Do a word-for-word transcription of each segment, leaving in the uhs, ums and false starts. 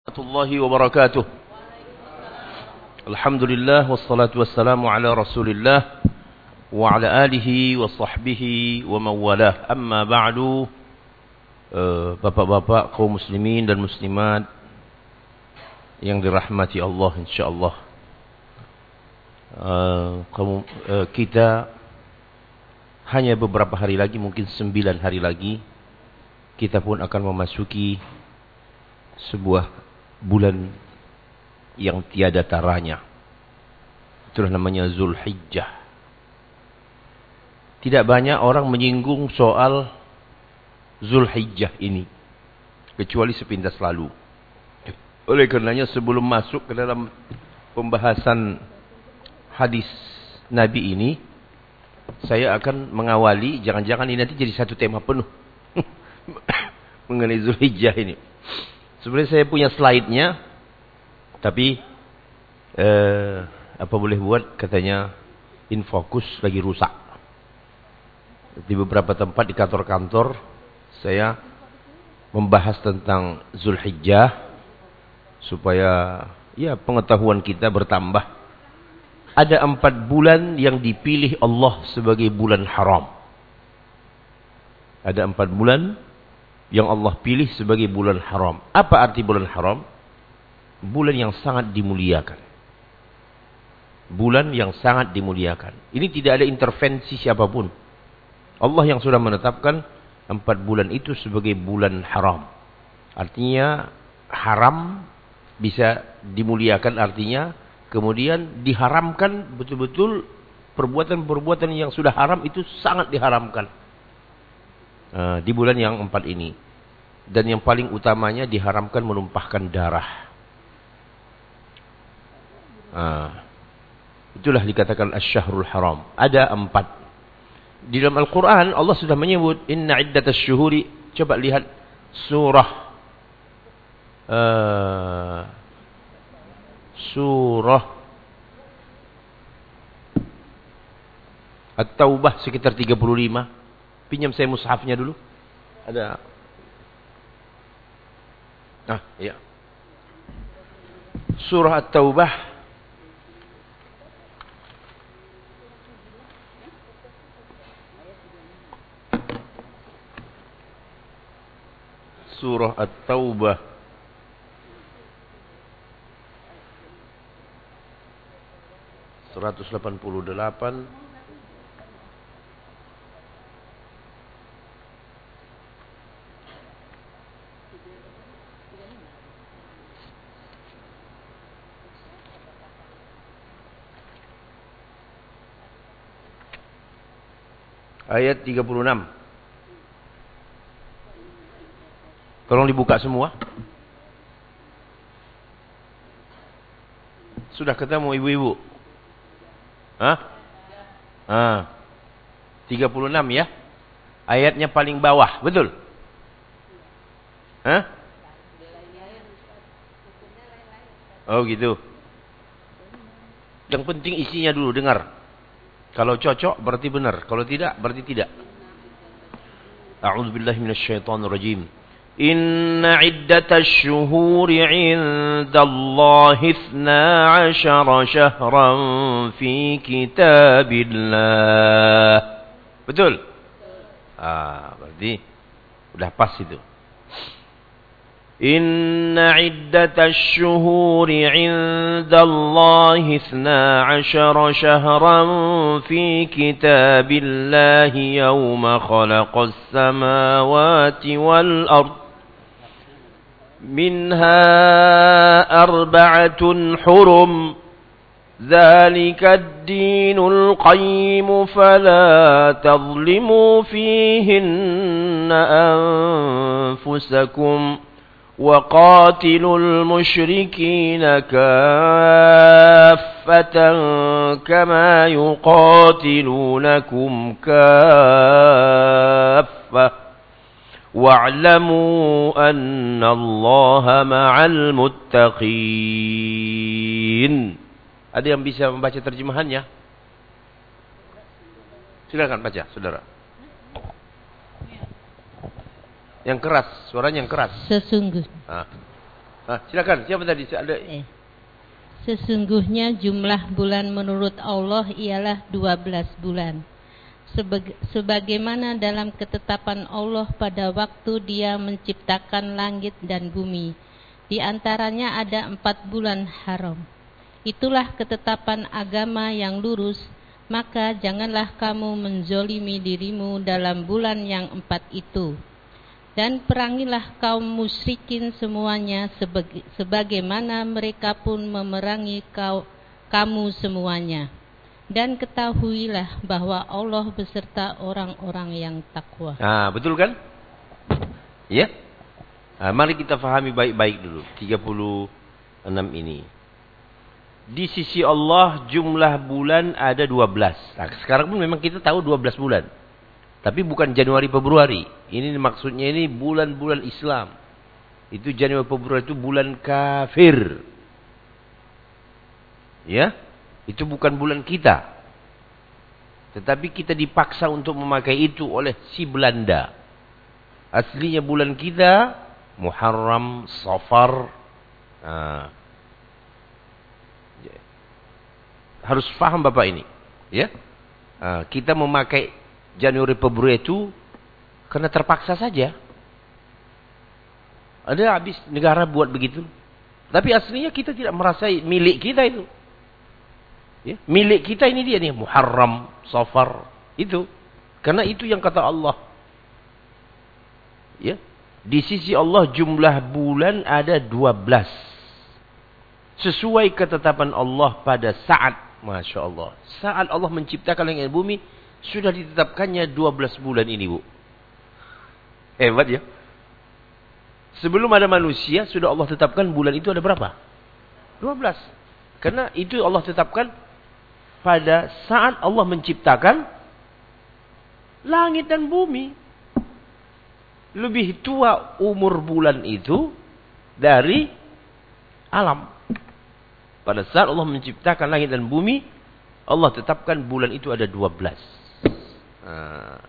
Warahmatullahi wabarakatuh. Alhamdulillah wassalatu wassalamu ala Rasulillah wa ala alihi wa sahbihi wa mawalah. Amma ba'du. uh, Bapak-bapak kaum muslimin dan muslimat yang dirahmati Allah insyaallah. Uh, kamu uh, kita hanya beberapa hari lagi, mungkin sembilan hari lagi kita pun akan memasuki sebuah bulan yang tiada taranya. Itulah namanya Zulhijjah. Tidak banyak orang menyinggung soal Zulhijjah ini, kecuali sepintas lalu. Oleh karenanya sebelum masuk ke dalam pembahasan hadis Nabi ini, saya akan mengawali, jangan-jangan ini nanti jadi satu tema penuh mengenai Zulhijjah ini. Sebenarnya saya punya slide-nya, tapi eh, apa boleh buat, katanya Infocus lagi rusak. Di beberapa tempat di kantor-kantor saya membahas tentang Zulhijjah supaya ya pengetahuan kita bertambah. Ada empat bulan yang dipilih Allah sebagai bulan haram. Ada empat bulan yang Allah pilih sebagai bulan haram. Apa arti bulan haram? Bulan yang sangat dimuliakan. Bulan yang sangat dimuliakan. Ini tidak ada intervensi siapapun. Allah yang sudah menetapkan empat bulan itu sebagai bulan haram. Artinya haram bisa dimuliakan, artinya kemudian diharamkan betul-betul perbuatan-perbuatan yang sudah haram itu sangat diharamkan. Uh, di bulan yang empat ini. Dan yang paling utamanya diharamkan menumpahkan darah. Uh, itulah dikatakan asy-syahrul haram. Ada empat. Di dalam Al-Quran Allah sudah menyebut inna iddatasy syuhuri. Coba lihat surah uh, surah At-Taubah sekitar tiga puluh lima. Pinjam saya mushafnya dulu. Ada. Ah, iya. Surah At-Taubah Surah At-Taubah seratus delapan puluh delapan. Ayat tiga puluh enam. Tolong dibuka semua. Sudah ketemu ibu-ibu? Hah? Ah. tiga puluh enam ya. Ayatnya paling bawah, betul? Hah? Oh gitu. Yang penting isinya dulu, dengar. Kalau cocok berarti benar, kalau tidak berarti tidak. A'udzubillahi minasyaitonirrajim. Inna iddatasy syuhuri 'indallahi itsna 'asyara syahran fi kitabillah. Betul? Ah, berarti udah pas itu. Inna iddatasy syuhuri 'indallahi itsna 'asyara syahran fi kitabillahi yauma khalaqas samawati wal ard minha arba'atun hurum dzalika ad-dinul qayyim fala tadhlimu fihinna anfusakum وَقَاتِلُوا الْمُشْرِكِينَ كَافَّةً كَمَا يُقَاتِلُونَكُمْ كَافَّةً وَاعْلَمُوا أَنَّ اللَّهَ مَعَ الْمُتَّقِينَ. Ada yang bisa membaca terjemahannya? Silakan baca, saudara. Yang keras, suaranya yang keras. Sesungguh. Nah. Ah, silakan. Siapa tadi? Ada. Eh. Sesungguhnya jumlah bulan menurut Allah ialah dua belas bulan. Sebag- sebagaimana dalam ketetapan Allah pada waktu Dia menciptakan langit dan bumi. Di antaranya ada empat bulan haram. Itulah ketetapan agama yang lurus. Maka janganlah kamu menzolimi dirimu dalam bulan yang empat itu. Dan perangilah kaum musyrikin semuanya sebaga- sebagaimana mereka pun memerangi kau, kamu semuanya. Dan ketahuilah bahwa Allah beserta orang-orang yang takwa. Nah, betul kan? Ya. Nah, mari kita fahami baik-baik dulu. tiga puluh enam ini. Di sisi Allah jumlah bulan ada dua belas. Nah, sekarang pun memang kita tahu dua belas bulan. Tapi bukan Januari Februari. Ini maksudnya ini bulan-bulan Islam. Itu Januari Februari itu bulan kafir. Ya? Itu bukan bulan kita. Tetapi kita dipaksa untuk memakai itu oleh si Belanda. Aslinya bulan kita Muharram, Safar. Nah. Harus faham Bapak ini. Ya? Nah, kita memakai Januari Februari itu karena terpaksa saja. Ada habis negara buat begitu. Tapi aslinya kita tidak merasa milik kita itu. Ya, milik kita ini dia nih Muharram, Safar itu. Karena itu yang kata Allah. Ya. Di sisi Allah jumlah bulan ada dua belas. Sesuai ketetapan Allah pada saat, Masya Allah, saat Allah menciptakan langit dan bumi, sudah ditetapkannya dua belas bulan ini, Bu. Hebat ya. Sebelum ada manusia, sudah Allah tetapkan bulan itu ada berapa? dua belas. Karena itu Allah tetapkan pada saat Allah menciptakan langit dan bumi. Lebih tua umur bulan itu dari alam. Pada saat Allah menciptakan langit dan bumi, Allah tetapkan bulan itu ada dua belas. Nah.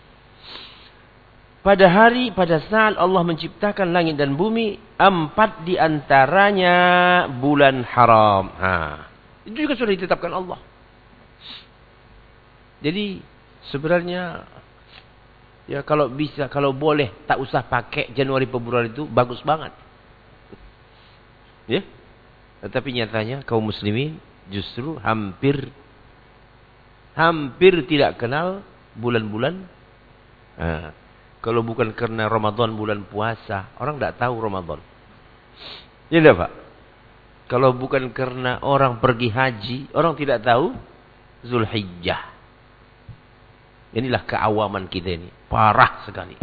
Pada hari, pada saat Allah menciptakan langit dan bumi, empat diantaranya bulan haram. Nah. Itu juga sudah ditetapkan Allah. Jadi sebenarnya ya kalau bisa, kalau boleh tak usah pakai Januari Februari itu bagus banget. Ya. Tetapi nyatanya kaum muslimin justru hampir hampir tidak kenal bulan-bulan. Nah, kalau bukan karena Ramadan bulan puasa, orang tidak tahu Ramadan. Ya tidak, Pak? Kalau bukan karena orang pergi haji, orang tidak tahu Zulhijjah. Inilah keawaman kita ini. Parah sekali.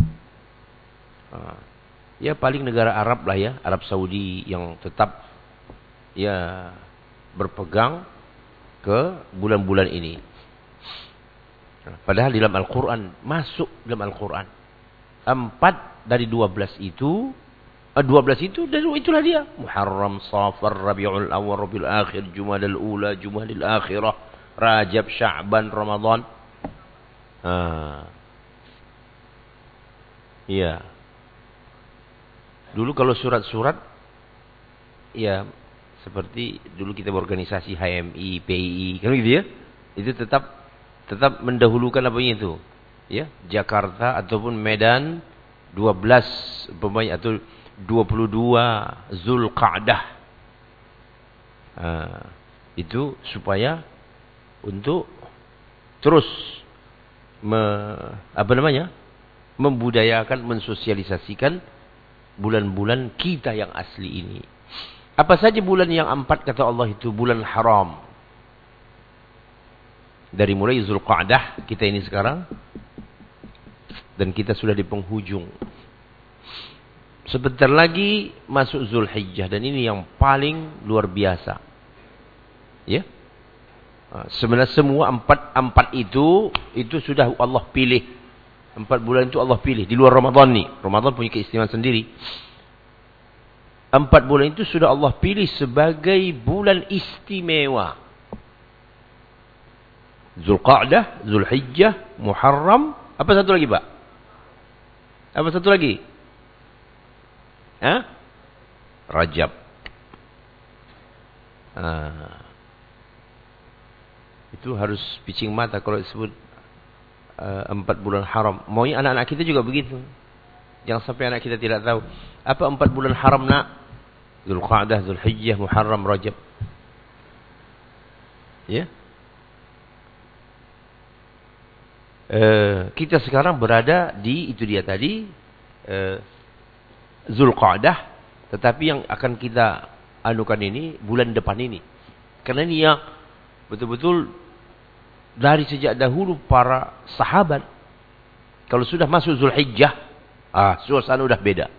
Ya paling negara Arab lah ya. Arab Saudi yang tetap ya berpegang ke bulan-bulan ini. Padahal di dalam Al-Quran, masuk dalam Al-Quran. Empat dari dua belas itu, dua belas itu, dan itulah dia. Muharram, Safar, Rabiul Awwal, Rabiul Akhir, Jumadal Ula, Jumadil Akhirah, Rajab, Sya'ban, Ramadan. Ah. Iya. Dulu kalau surat-surat, ya seperti dulu kita berorganisasi H M I, P I I, kan gitu ya. Itu tetap tetap mendahulukan apa itu? Ya, Jakarta ataupun Medan dua belas pemain atau dua puluh dua Zulqa'dah. Ah, itu supaya untuk terus me, apa namanya? membudayakan, mensosialisasikan bulan-bulan kita yang asli ini. Apa saja bulan yang empat kata Allah itu bulan haram. Dari mulai Zulqa'dah kita ini sekarang, dan kita sudah di penghujung. Sebentar lagi masuk Zulhijjah, dan ini yang paling luar biasa. Ya. Sebenarnya semua empat empat itu itu sudah Allah pilih. Empat bulan itu Allah pilih di luar Ramadan nih. Ramadan punya keistimewaan sendiri. Empat bulan itu sudah Allah pilih sebagai bulan istimewa. Zulqa'dah, Zulhijjah, Muharram. Apa satu lagi, Pak? Apa satu lagi? Hah? Rajab. Nah, itu harus picing mata kalau disebut uh, empat bulan haram. Maunya anak-anak kita juga begitu. Jangan sampai anak kita tidak tahu apa empat bulan haram nak. Dzulqa'dah, Dzulhijjah, Muharram, Rajab. Ya. Uh, kita sekarang berada di itu dia tadi uh, Dzulqa'dah, tetapi yang akan kita anukan ini bulan depan ini. Karena ini yang betul-betul dari sejak dahulu para sahabat kalau sudah masuk Dzulhijjah, ah suasana udah beda.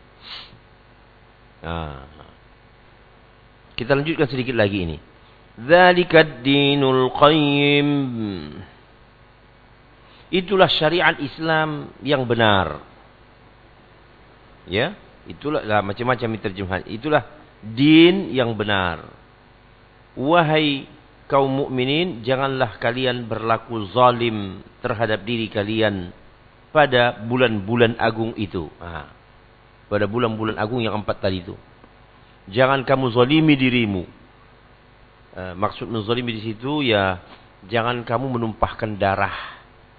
Nah, kita lanjutkan sedikit lagi ini. Dzalikad dinul qayyim. Itulah syariat Islam yang benar. Ya, itulah lah, macam-macam terjemahan. Itulah din yang benar. Wahai kaum mukminin, janganlah kalian berlaku zalim terhadap diri kalian pada bulan-bulan agung itu. Nah, pada bulan-bulan agung yang empat tadi itu. Jangan kamu zalimi dirimu. Uh, maksud menzalimi di situ ya jangan kamu menumpahkan darah.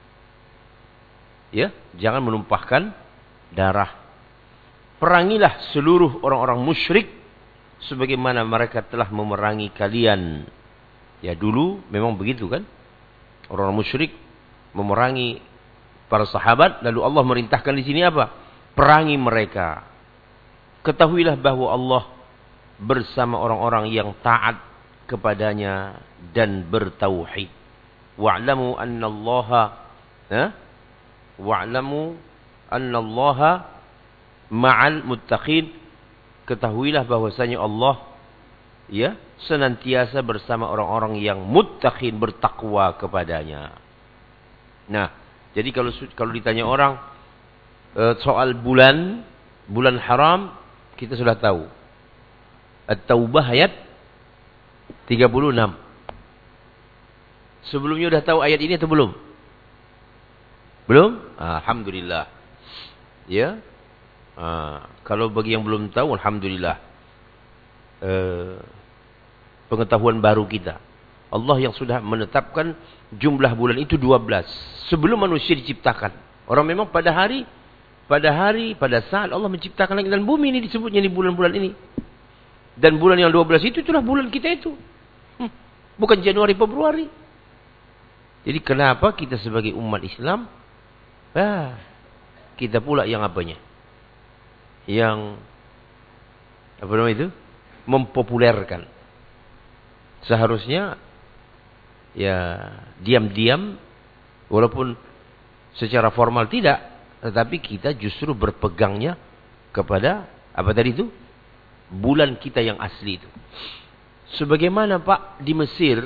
Ya, jangan menumpahkan darah. Perangilah seluruh orang-orang musyrik sebagaimana mereka telah memerangi kalian. Ya dulu memang begitu kan. Orang-orang musyrik memerangi para sahabat, lalu Allah merintahkan di sini apa? Perangi mereka. Ketahuilah bahwa Allah bersama orang-orang yang taat kepadanya dan bertauhid. Wa'lamu annallaha ha? Wa'lamu annallaha ma'al muttaqin. Ketahuilah bahwasanya Allah ya senantiasa bersama orang-orang yang muttaqin, bertakwa kepadanya. Nah, jadi kalau kalau ditanya orang e, soal bulan bulan haram, kita sudah tahu. At-Taubah ayat tiga puluh enam. Sebelumnya sudah tahu ayat ini atau belum? Belum? Alhamdulillah. Ya. Ah, kalau bagi yang belum tahu, alhamdulillah. Eh, pengetahuan baru kita. Allah yang sudah menetapkan jumlah bulan itu dua belas sebelum manusia diciptakan. Orang memang pada hari pada hari pada saat Allah menciptakan langit dan bumi, ini disebutnya di bulan-bulan ini. Dan bulan yang dua belas itu itulah bulan kita itu. Hmm, bukan Januari Februari. Jadi kenapa kita sebagai umat Islam ah, kita pula yang apanya? Yang apa namanya itu? Mempopulerkan. Seharusnya ya diam-diam walaupun secara formal tidak, tetapi kita justru berpegangnya kepada apa tadi itu? Bulan kita yang asli itu. Sebagaimana Pak di Mesir,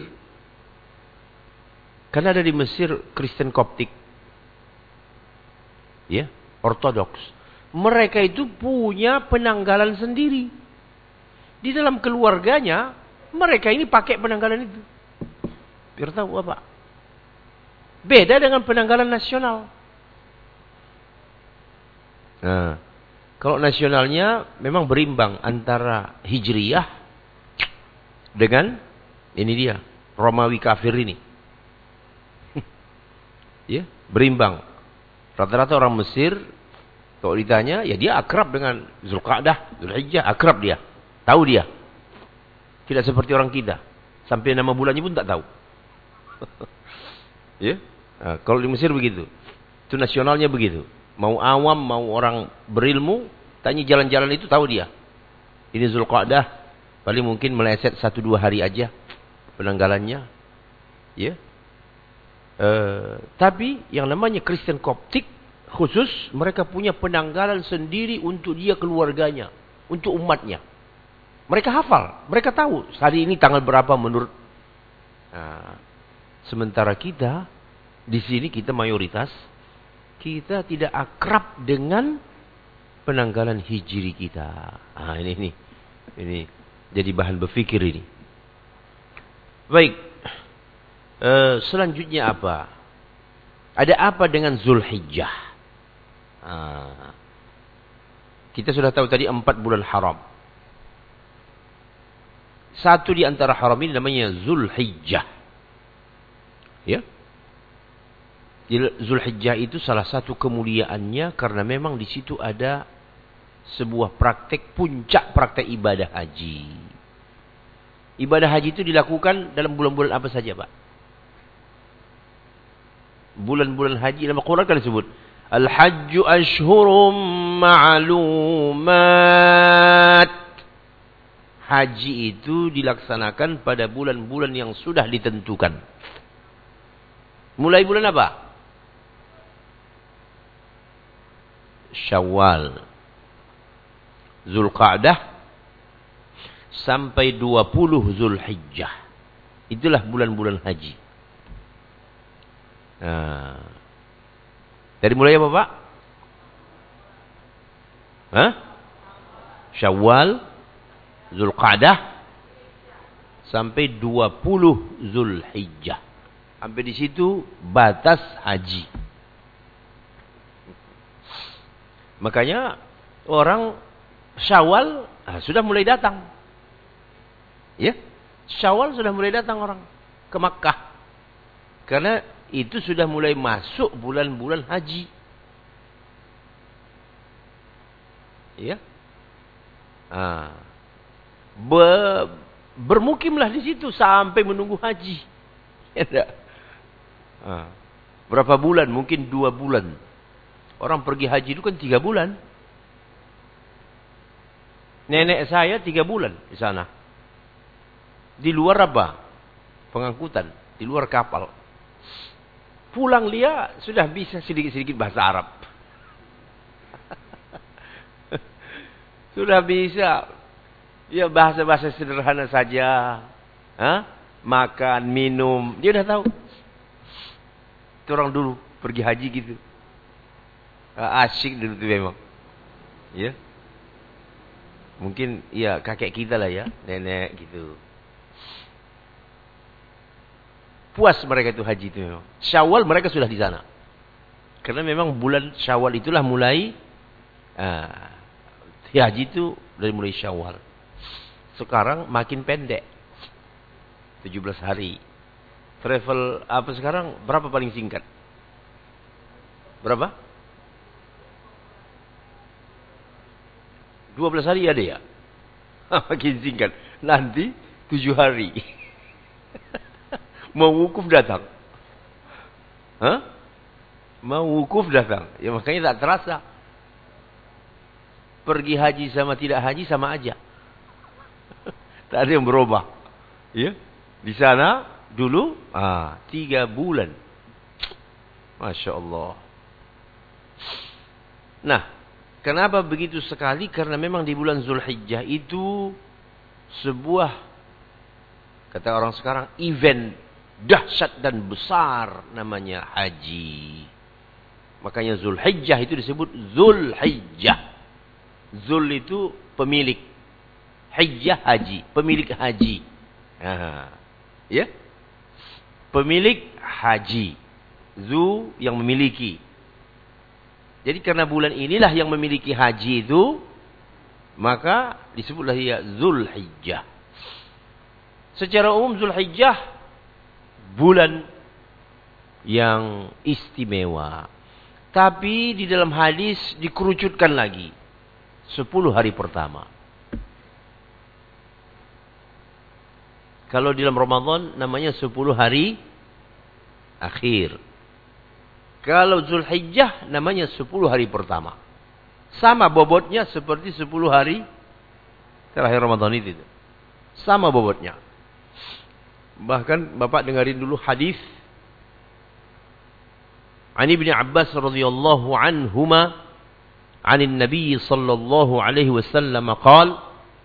karena ada di Mesir Kristen Koptik, ya, Ortodoks. Mereka itu punya penanggalan sendiri. Di dalam keluarganya, mereka ini pakai penanggalan itu. Biar tahu apa? Beda dengan penanggalan nasional. Nah, kalau nasionalnya memang berimbang antara Hijriyah dengan ini dia, Romawi kafir ini. Ya, berimbang. Rata-rata orang Mesir kalau ditanya, ya dia akrab dengan Dzulqa'dah, Dzulhijjah, akrab dia. Tahu dia. Tidak seperti orang kita. Sampai nama bulannya pun tak tahu. Ya? Nah, kalau di Mesir begitu. Itu nasionalnya begitu. Mau awam, mau orang berilmu, tanya jalan-jalan itu tahu dia. Ini Dzulqa'dah, paling mungkin meleset satu dua hari aja penanggalannya. Ya. Uh, tapi yang namanya Kristen Koptik khusus, mereka punya penanggalan sendiri untuk dia keluarganya, untuk umatnya. Mereka hafal, mereka tahu hari ini tanggal berapa menurut. Nah, sementara kita di sini kita mayoritas kita tidak akrab dengan penanggalan hijri kita. Ah ini ini ini jadi bahan berfikir ini. Baik, e, selanjutnya apa? Ada apa dengan Dzulhijjah? Ah, kita sudah tahu tadi empat bulan haram. satu di antara haram ini namanya Zulhijjah. Ya. Zulhijjah itu salah satu kemuliaannya karena memang di situ ada sebuah praktek puncak praktek ibadah haji. Ibadah haji itu dilakukan dalam bulan-bulan apa saja, Pak? Bulan-bulan haji dalam Al-Quran kan disebut Al-Hajju Ashhurum Ma'lumat. Haji itu dilaksanakan pada bulan-bulan yang sudah ditentukan. Mulai bulan apa? Syawal, Zulqa'dah sampai dua puluh Zulhijjah. Itulah bulan-bulan haji. Nah, dari mulai apa, Pak? Hah? Syawal, Zulqa'dah sampai dua puluh Zulhijjah. Sampai di situ batas haji. Makanya orang Syawal ah, sudah mulai datang. Ya? Syawal sudah mulai datang orang ke Makkah. Karena itu sudah mulai masuk bulan-bulan haji. Ya? Ah. Be, bermukimlah di situ sampai menunggu haji. Ya, ah. Berapa bulan? Mungkin dua bulan. Orang pergi haji itu kan tiga bulan. Nenek saya tiga bulan di sana. Di luar apa? Pengangkutan. Di luar kapal. Pulang dia sudah bisa sedikit-sedikit bahasa Arab. Sudah bisa. Ya bahasa-bahasa sederhana saja. Hah? Makan, minum. Dia udah tahu. Itu orang dulu pergi haji gitu. Asyik dulu tuh memang. Ya. Mungkin ya kakek kita lah ya, nenek gitu. Puas mereka itu haji itu memang. Syawal mereka sudah di sana. Karena memang bulan Syawal itulah mulai uh, haji itu dari mulai Syawal. Sekarang makin pendek. tujuh belas hari. Travel apa sekarang berapa paling singkat? Berapa? dua belas hari ada ya? Makin singkat. Nanti tujuh hari. Mau wukuf datang. Hah? Mau wukuf datang. Ya makanya tak terasa. Pergi haji sama tidak haji sama aja. Tak ada yang berubah. Ya? Di sana dulu ah, tiga bulan. Masya Allah. Nah. Kenapa begitu sekali? Karena memang di bulan Zulhijjah itu sebuah, kata orang sekarang, event dahsyat dan besar namanya haji. Makanya Zulhijjah itu disebut Zulhijjah. Zul itu pemilik. Hijjah haji, pemilik haji. Aha. Ya? Pemilik haji. Zu yang memiliki. Jadi karena bulan inilah yang memiliki haji itu, maka disebutlah ia Zulhijjah. Secara umum Zulhijjah bulan yang istimewa. Tapi di dalam hadis dikerucutkan lagi. Sepuluh hari pertama. Kalau di dalam Ramadan namanya sepuluh hari akhir. Kalau Zulhijjah namanya sepuluh hari pertama. Sama bobotnya seperti sepuluh hari terakhir Ramadan itu. Sama bobotnya. Bahkan Bapak dengarin dulu hadis An Ibnu Abbas radhiyallahu anhuma anin Nabi sallallahu alaihi wasallam qala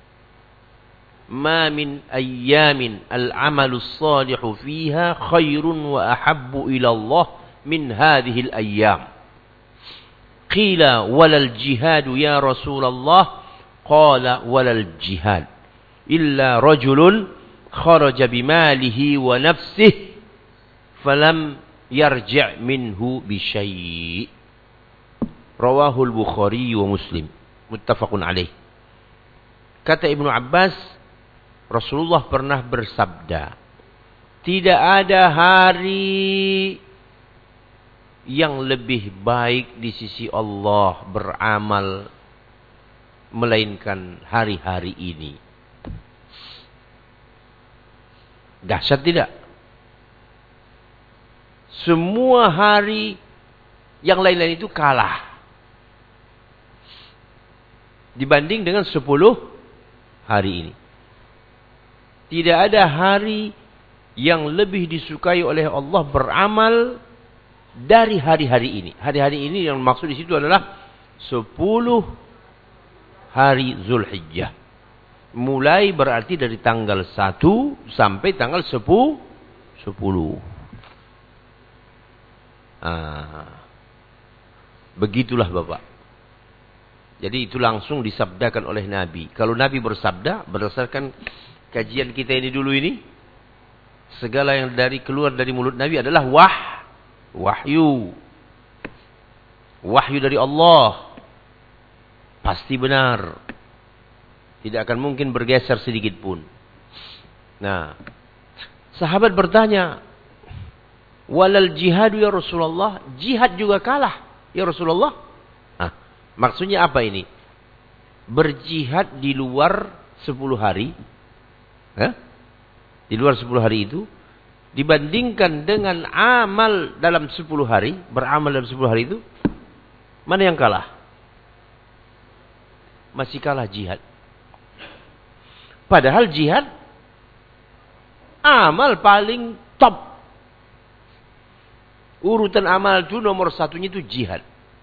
Ma min ayyamin al-amalu as-salihu fiha khairun wa ahabbu ila Allah min hadhihi al-ayyam. Qila walal jihad ya Rasulullah qala walal jihad illa rajulun kharaja bimalihi wa nafsihi falam yarji' minhu bi syai'. Rawahu al-Bukhari wa Muslim muttafaqun alaih. Kata Ibnu Abbas, Rasulullah pernah bersabda, tidak ada hari yang lebih baik di sisi Allah beramal melainkan hari-hari ini. Dahsyat tidak? Semua hari yang lain-lain itu kalah dibanding dengan sepuluh hari ini. Tidak ada hari yang lebih disukai oleh Allah beramal dari hari-hari ini. Hari-hari ini yang maksud di situ adalah sepuluh hari Zulhijjah. Mulai berarti dari tanggal satu sampai tanggal sepuluh. Ah, begitulah Bapak. Jadi itu langsung disabdakan oleh Nabi. Kalau Nabi bersabda berdasarkan kajian kita ini dulu ini, segala yang dari keluar dari mulut Nabi adalah wah, wahyu. Wahyu dari Allah. Pasti benar. Tidak akan mungkin bergeser sedikit pun. Nah, sahabat bertanya, walal jihadu ya Rasulullah, jihad juga kalah ya Rasulullah. Nah, maksudnya apa ini? Berjihad di luar sepuluh hari, eh? di luar sepuluh hari itu, dibandingkan dengan amal dalam sepuluh hari, beramal dalam sepuluh hari itu, mana yang kalah? Masih kalah jihad. Padahal jihad amal paling top. Urutan amal itu nomor satunya itu jihad.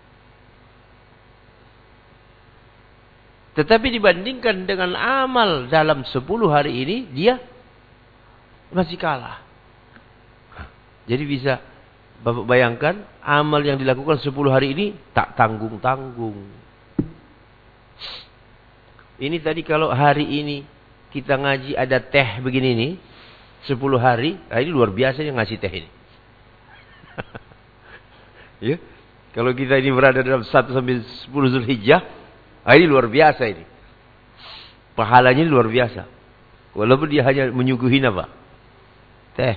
Tetapi dibandingkan dengan amal dalam sepuluh hari ini, dia masih kalah. Jadi bisa Bapak bayangkan, amal yang dilakukan sepuluh hari ini tak tanggung-tanggung. Ini tadi kalau hari ini kita ngaji ada teh begini nih, sepuluh hari, nah ini luar biasa yang ngasih teh ini. Ya, kalau kita ini berada dalam satu sampai sepuluh Zulhijjah, nah ini luar biasa ini. Pahalanya luar biasa. Walaupun dia hanya menyuguhin apa? Teh.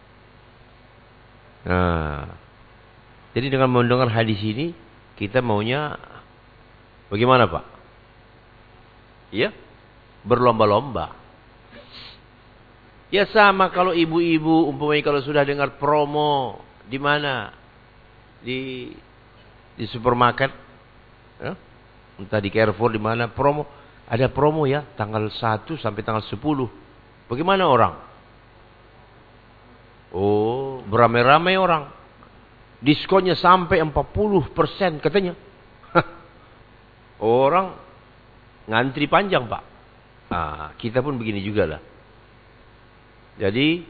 Nah, jadi dengan mendengar hadis ini, kita maunya bagaimana Pak? Ya? Berlomba-lomba. Ya sama kalau ibu-ibu umpamanya kalau sudah dengar promo di mana? Di di supermarket, ya? Entah di Carrefour di mana promo, ada promo ya tanggal satu sampai tanggal sepuluh. Bagaimana orang? Oh, beramai-ramai orang. Diskonnya sampai empat puluh persen katanya. Orang ngantri panjang, Pak. Nah, kita pun begini juga lah. Jadi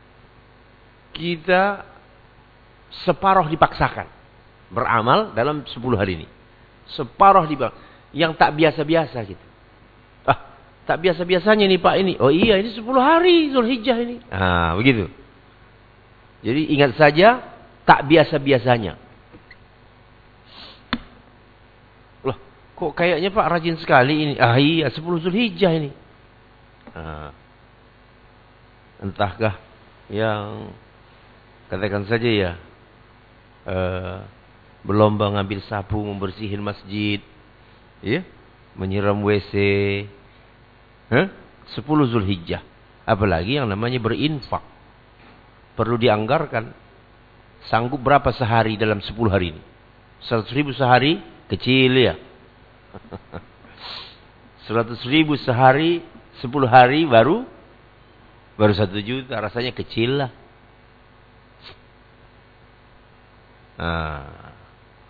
kita separuh dipaksakan beramal dalam sepuluh hari ini. Separuh dipaksakan. Yang tak biasa-biasa gitu. Ah, tak biasa-biasanya nih Pak ini. Oh iya, ini sepuluh hari Zulhijjah ini. Ah, begitu. Jadi ingat saja, tak biasa-biasanya. Loh, kok kayaknya Pak rajin sekali ini. Ah iya, sepuluh Zulhijjah ini. Ah, entahkah yang katakan saja ya, eh, berlomba ngambil sapu membersihin masjid, ya, menyiram W C, huh? sepuluh Zulhijjah. Apalagi yang namanya berinfak. Perlu dianggarkan. Sanggup berapa sehari dalam sepuluh hari ini? Seratus ribu sehari, kecil ya. Seratus ribu sehari, sepuluh hari baru, baru satu juta. Rasanya kecil lah. Nah,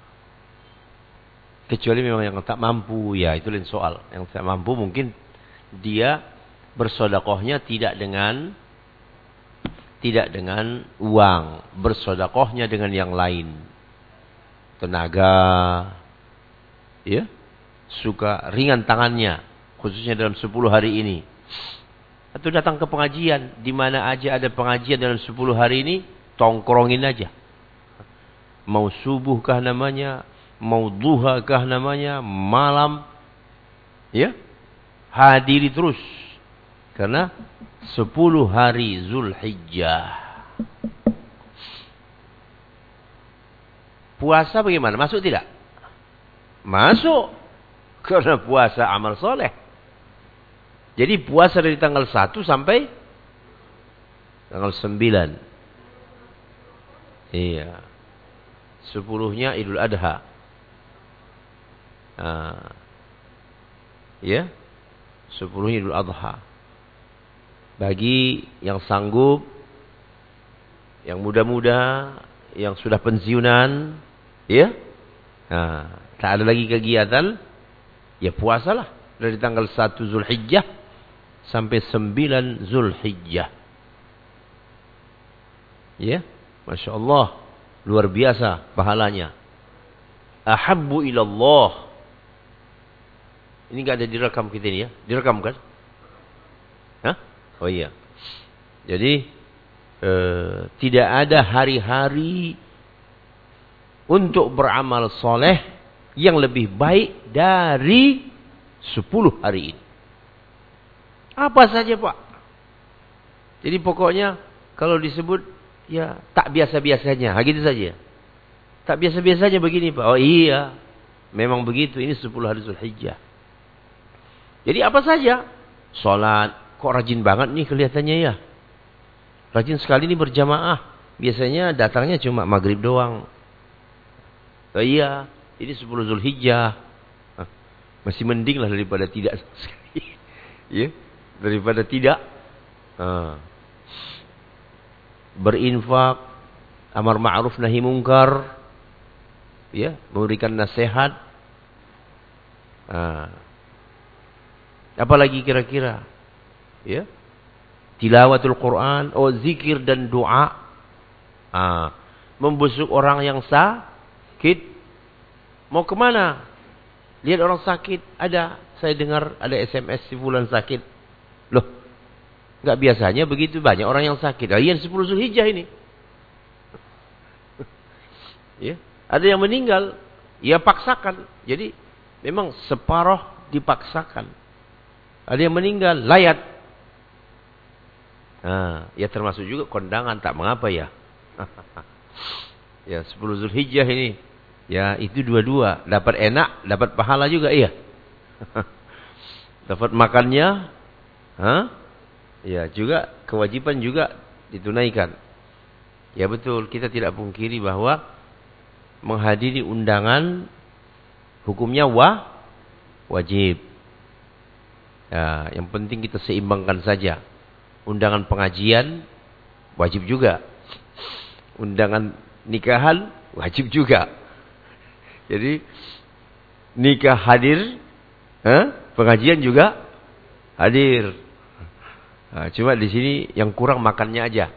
kecuali memang yang tak mampu, ya itu lain soal. Yang tak mampu mungkin dia bersodakohnya tidak dengan tidak dengan uang, bersodakohnya dengan yang lain, tenaga, ya, suka ringan tangannya, khususnya dalam sepuluh hari ini, atau datang ke pengajian, di mana aja ada pengajian dalam sepuluh hari ini, tongkrongin aja, mau subuh kah namanya, mau duha kah namanya, malam, ya, hadiri terus. Karena sepuluh hari Zulhijjah. Puasa bagaimana? Masuk tidak? Masuk. Karena puasa amal soleh. Jadi puasa dari tanggal satu sampai tanggal sembilan. Iya. Sepuluhnya Idul Adha. Nah. Ya. Sepuluhnya Idul Adha. Bagi yang sanggup, yang muda-muda, yang sudah pensiunan, ya, nah, tak ada lagi kegiatan, ya puasalah dari tanggal satu Zulhijjah sampai sembilan Zulhijjah. Ya, Masya Allah, luar biasa pahalanya. Ahabbu ilallah. Ini enggak ada direkam kita ini ya, direkam kan? Hah? Oh iya. Jadi eh, tidak ada hari-hari untuk beramal soleh yang lebih baik dari sepuluh hari ini. Apa saja Pak. Jadi pokoknya kalau disebut ya tak biasa-biasanya. Ha, gitu saja. Tak biasa-biasanya begini Pak. Oh iya. Memang begitu. Ini sepuluh hari Zulhijjah. Jadi apa saja. Salat. Kok rajin banget nih kelihatannya ya. Rajin sekali nih berjamaah. Biasanya datangnya cuma maghrib doang. Oh iya, ini sepuluh Zulhijjah. Hah, masih mending lah daripada tidak sekali. Ya, daripada tidak. Ah. Berinfak, amar ma'ruf nahi mungkar. Ya, memberikan nasihat. Ah. Apalagi kira-kira? Ya. Tilawatul Quran, oh zikir dan doa. Ah, membesuk orang yang sakit. Mau kemana? Lihat orang sakit. Ada, saya dengar ada S M S si fulan sakit. Loh, nggak biasanya begitu banyak orang yang sakit. Ah, iya sepuluh Zulhijjah ini. Ya, ada yang meninggal, ya paksakan. Jadi memang separuh dipaksakan. Ada yang meninggal, layat. Nah, ya termasuk juga kondangan, tak mengapa ya. Ya sepuluh Zulhijjah ini. Ya itu dua-dua. Dapat enak, dapat pahala juga iya. Dapat makannya. Hah? Ya juga kewajiban juga ditunaikan. Ya betul, kita tidak pungkiri bahwa menghadiri undangan hukumnya wa, wajib. Ya, yang penting kita seimbangkan saja. Undangan pengajian wajib juga. Undangan nikahan wajib juga. Jadi nikah hadir, eh? Pengajian juga hadir. Nah, cuma di sini yang kurang makannya aja.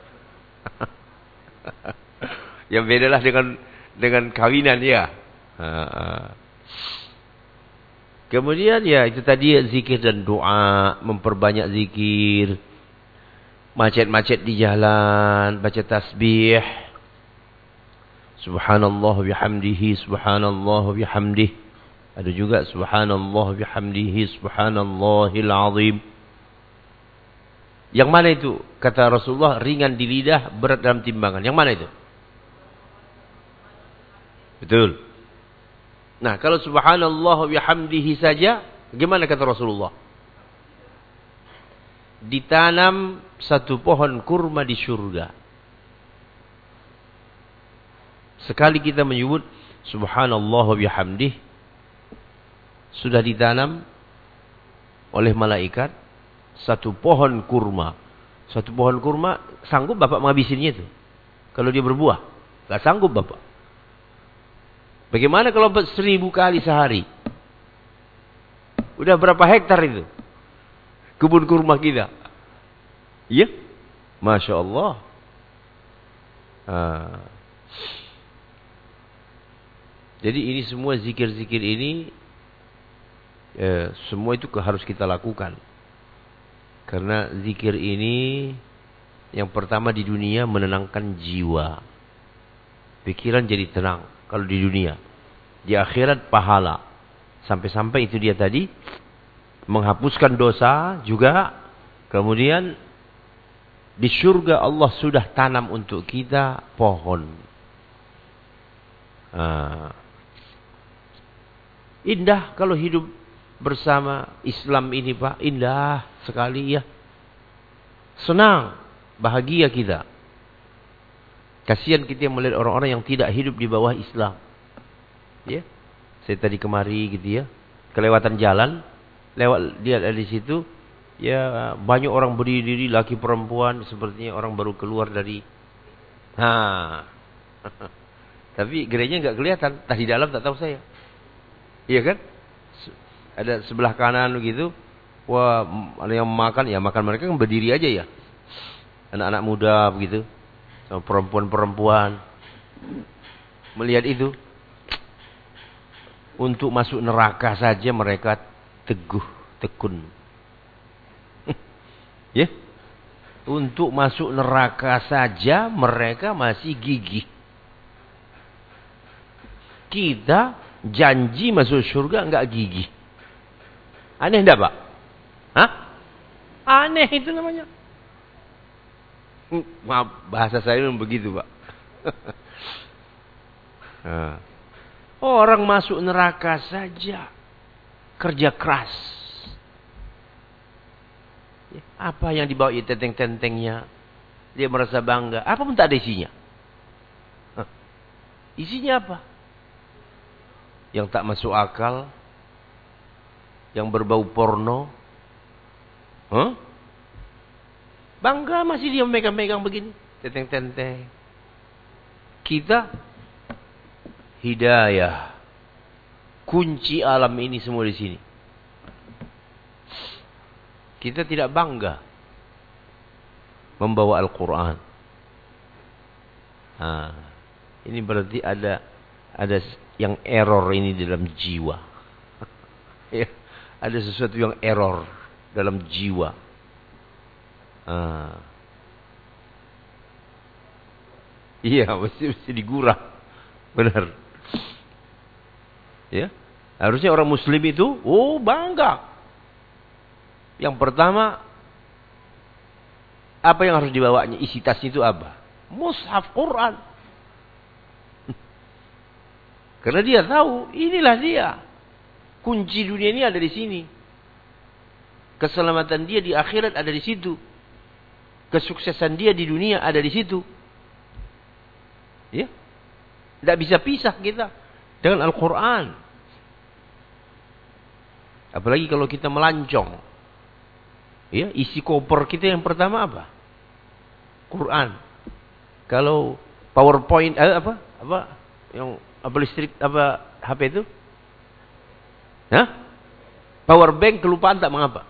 Yang bedalah dengan dengan kawinan ya. Kemudian ya itu tadi zikir dan doa, memperbanyak zikir. Macet-macet di jalan, baca tasbih. Subhanallah bihamdihi, subhanallah bihamdih. Ada juga subhanallah bihamdihi, subhanallahil azim. Yang mana itu? Kata Rasulullah, ringan di lidah, berat dalam timbangan. Yang mana itu? Betul. Nah, kalau subhanallah bihamdihi saja, bagaimana kata Rasulullah? Ditanam satu pohon kurma di surga. Sekali kita menyebut subhanallah wa bihamdih, sudah ditanam oleh malaikat satu pohon kurma. Satu pohon kurma, sanggup Bapak menghabisinnya itu? Kalau dia berbuah, gak sanggup Bapak. Bagaimana kalau seribu kali sehari? Udah berapa hektar itu? Kebun kurma kita. Iya? Masya Allah. Ah. Jadi ini semua zikir-zikir ini eh, semua itu harus kita lakukan. Karena zikir ini yang pertama di dunia menenangkan jiwa. Pikiran jadi tenang kalau di dunia. Di akhirat pahala. Sampai-sampai itu dia tadi menghapuskan dosa juga Kemudian di surga Allah sudah tanam untuk kita pohon. Nah, indah kalau hidup bersama Islam ini, Pak. Indah sekali ya. Senang, bahagia kita. Kasihan kita yang melihat orang-orang yang tidak hidup di bawah Islam. Ya. Saya tadi kemari gitu ya, kelewatan jalan, lewat dia di situ, ya banyak orang berdiri, laki perempuan, sepertinya orang baru keluar dari. Ha. Tapi gerejanya enggak kelihatan, entah di dalam tak tahu saya. Iya kan? Ada sebelah kanan begitu. Wah, ada yang makan, ya makan mereka kan berdiri aja ya. Anak-anak muda begitu. Sama perempuan-perempuan. Melihat itu. Untuk masuk neraka saja mereka teguh, tekun. Ya. Untuk masuk neraka saja mereka masih gigih. Kita janji masuk surga enggak gigih. Aneh enggak, Pak? Hah? Aneh itu namanya. Maaf, bahasa saya memang begitu, Pak. Nah. Orang masuk neraka saja kerja keras. Apa yang dibawa tenteng-tentengnya? Dia merasa bangga. Apa pun tak ada isinya. Hah? Isinya apa? Yang tak masuk akal. Yang berbau porno. Hah? Bangga masih dia megang-megang begini. Tenteng-tenteng. Kita hidayah. Kunci alam ini semua di sini. Kita tidak bangga membawa Al-Quran. Nah, ini berarti ada ada yang error ini dalam jiwa. Ya, ada sesuatu yang error dalam jiwa. Ah. Iya, mesti mesti digurah. Benar. Ya. Harusnya orang muslim itu oh bangga. Yang pertama apa yang harus dibawanya? Isi tas itu apa? Mushaf Quran. Karena dia tahu, inilah dia. Kunci dunia ini ada di sini. Keselamatan dia di akhirat ada di situ. Kesuksesan dia di dunia ada di situ. Ya. Tidak bisa pisah kita dengan Al-Quran. Apalagi kalau kita melancong. Ya, isi koper kita yang pertama apa? Quran. Kalau PowerPoint eh, apa? Apa? Yang apa listrik apa H P itu? Hah? Power bank kelupaan tak mengapa.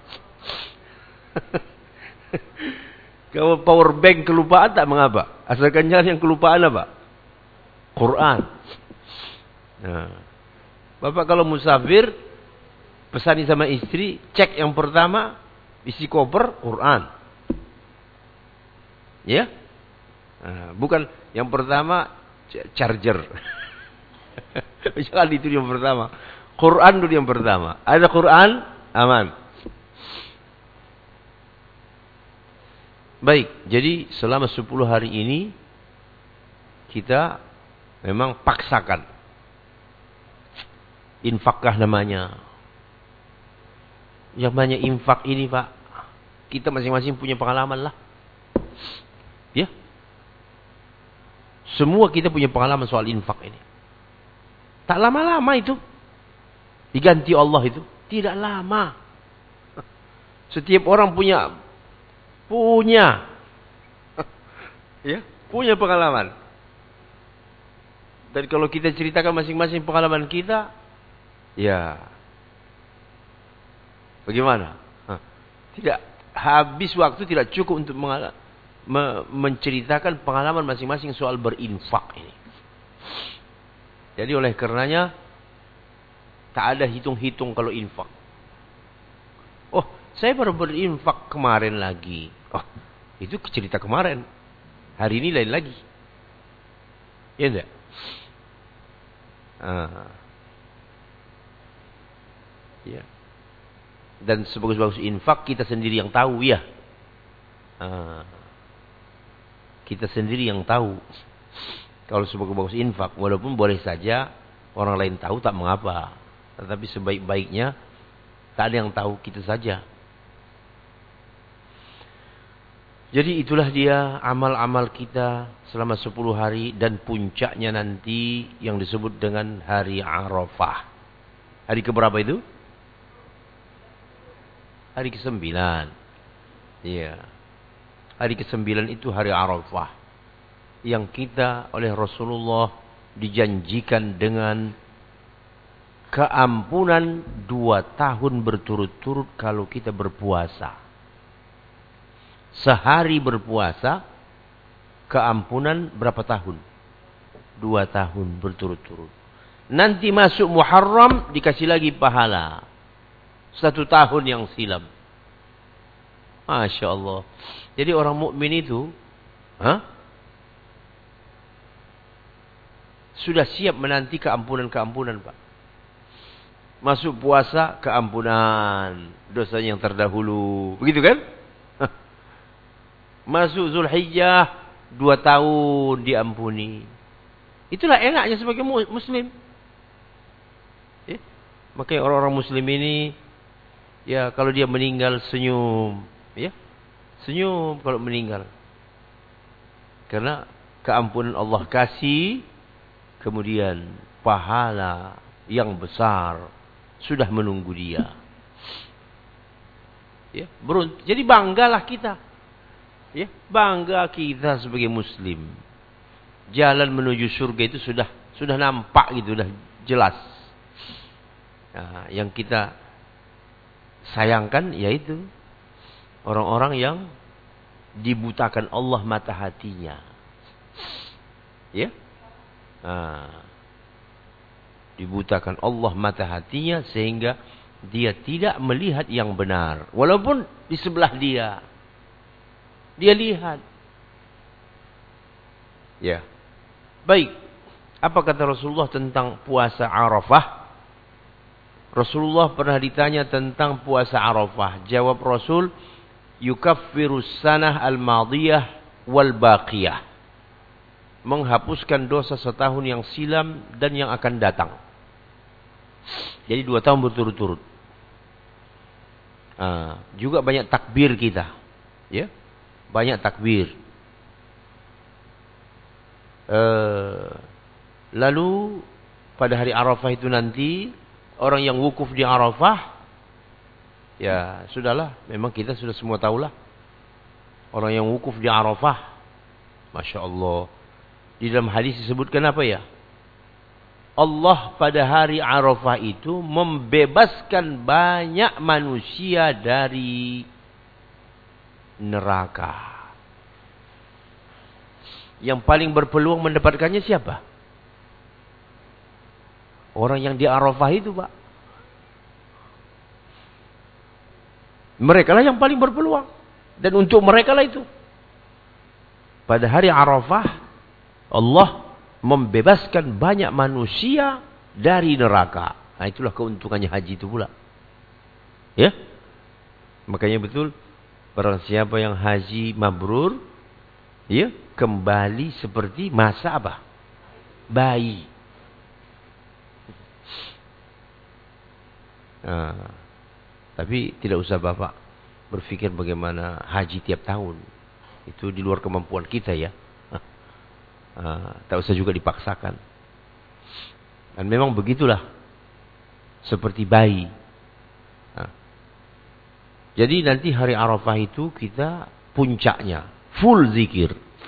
Kalau power bank kelupaan tak mengapa. Asalkan jangan yang kelupaan apa? Quran. Nah. Bapak kalau musafir pesani sama istri, cek yang pertama isi koper Quran. Ya? Nah, bukan yang pertama charger. Jangan itu yang pertama. Quran dulu yang pertama. Ada Quran, aman. Baik, jadi selama sepuluh hari ini kita memang paksakan. Infakkah namanya. Yang banyak infak ini, Pak. Kita masing-masing punya pengalaman lah. Ya. Semua kita punya pengalaman soal infak ini. Tak lama-lama itu. Diganti Allah itu. Tidak lama. Setiap orang punya. Punya. Ya. Punya pengalaman. Dan kalau kita ceritakan masing-masing pengalaman kita. Ya. Bagaimana? Tidak. Habis waktu tidak cukup untuk mengal- me- menceritakan pengalaman masing-masing soal berinfak ini. Jadi oleh karenanya tak ada hitung-hitung kalau infak. Oh, saya baru berinfak kemarin lagi. Oh, itu cerita kemarin. Hari ini lain lagi. Ya enggak? Ah. Ya. Dan sebagus-bagus infak kita sendiri yang tahu ya. Nah, kita sendiri yang tahu. Kalau sebagus-bagus infak, walaupun boleh saja orang lain tahu tak mengapa. Tetapi sebaik-baiknya tak ada yang tahu, kita saja. Jadi itulah dia amal-amal kita selama sepuluh hari dan puncaknya nanti yang disebut dengan hari Arafah. Hari keberapa itu? Hari kesembilan. Iya. Hari kesembilan itu hari Arafah. Yang kita oleh Rasulullah dijanjikan dengan keampunan dua tahun berturut-turut kalau kita berpuasa. Sehari berpuasa, keampunan berapa tahun? Dua tahun berturut-turut. Nanti masuk Muharram, dikasih lagi pahala. Satu tahun yang silam. Masya Allah. Jadi orang mukmin itu, huh? sudah siap menanti keampunan-keampunan, Pak. Masuk puasa, keampunan dosanya yang terdahulu. Begitu kan? Masuk Zulhijjah, dua tahun diampuni. Itulah enaknya sebagai muslim. Ya? Makanya orang-orang muslim ini, ya kalau dia meninggal senyum. Ya, senyum kalau meninggal. Karena keampunan Allah kasih, kemudian pahala yang besar sudah menunggu dia. Ya, berunt- jadi banggalah kita. Ya, bangga kita sebagai muslim. Jalan menuju surga itu sudah sudah nampak gitu, sudah jelas. Nah, yang kita sayangkan yaitu orang-orang yang dibutakan Allah mata hatinya. Ya. Nah, dibutakan Allah mata hatinya sehingga dia tidak melihat yang benar. Walaupun di sebelah dia. Dia lihat. Ya. Baik. Apa kata Rasulullah tentang puasa Arafah? Rasulullah pernah ditanya tentang puasa Arafah. Jawab Rasul, yukaffirus sanah al-madiyah wal baqiyah. Menghapuskan dosa setahun yang silam dan yang akan datang. Jadi dua tahun berturut-turut. Ah, juga banyak takbir kita. Ya. Banyak takbir. Uh, lalu pada hari Arafah itu nanti orang yang wukuf di Arafah, ya sudahlah, memang kita sudah semua tahulah. Orang yang wukuf di Arafah, Masya Allah, di dalam hadis disebutkan apa ya? Allah pada hari Arafah itu membebaskan banyak manusia dari neraka. Yang paling berpeluang mendapatkannya siapa? Orang yang di Arafah itu, Pak. Mereka lah yang paling berpeluang. Dan untuk mereka lah itu. Pada hari Arafah, Allah membebaskan banyak manusia dari neraka. Nah, itulah keuntungannya haji itu pula. Ya? Makanya betul, barang siapa yang haji mabrur, ya, kembali seperti masa apa? Bayi. Nah, tapi tidak usah Bapak berpikir bagaimana haji tiap tahun. Itu di luar kemampuan kita ya. Nah, tak usah juga dipaksakan. Dan memang begitulah. Seperti bayi. Nah, jadi nanti hari Arafah itu kita puncaknya. Full zikir.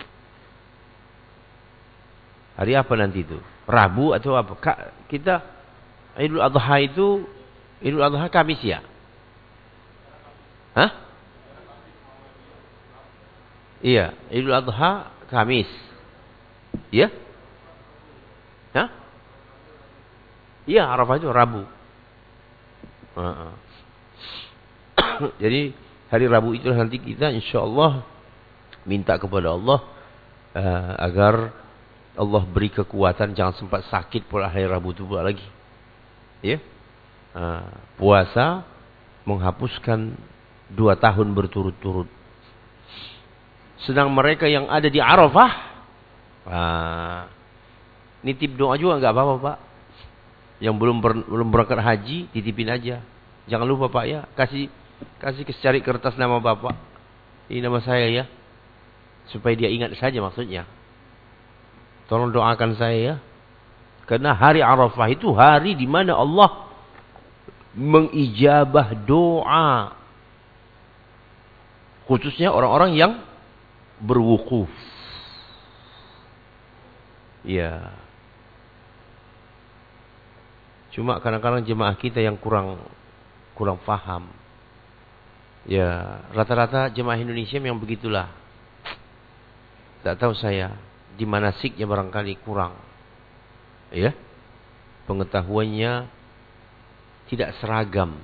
Hari apa nanti itu? Rabu atau apa? Kita Idul Adha itu, Idul Adha Kamis ya? Hah? Iya, Idul Adha Kamis. Iya? Hah? Iya, Arafah itu Rabu. Uh-uh. Jadi hari Rabu itu nanti kita insya Allah minta kepada Allah uh, agar Allah beri kekuatan, jangan sempat sakit pula hari Rabu itu pula lagi. Ya, uh, puasa menghapuskan dua tahun berturut-turut. Sedang mereka yang ada di Arafah, ah, nitip doa juga nggak apa-apa Pak. Yang belum ber, belum berangkat haji, titipin aja. Jangan lupa Pak ya, kasih kasih cari kertas nama Bapak. Ini nama saya ya, supaya dia ingat saja maksudnya. Tolong doakan saya ya. Karena hari Arafah itu hari di mana Allah mengijabah doa. Khususnya orang-orang yang berwukuf. Ya. Cuma kadang-kadang jemaah kita yang kurang kurang paham. Ya, rata-rata jemaah Indonesia memang begitulah. Tak tahu saya di manasiknya barangkali kurang. Ya. Pengetahuannya tidak seragam.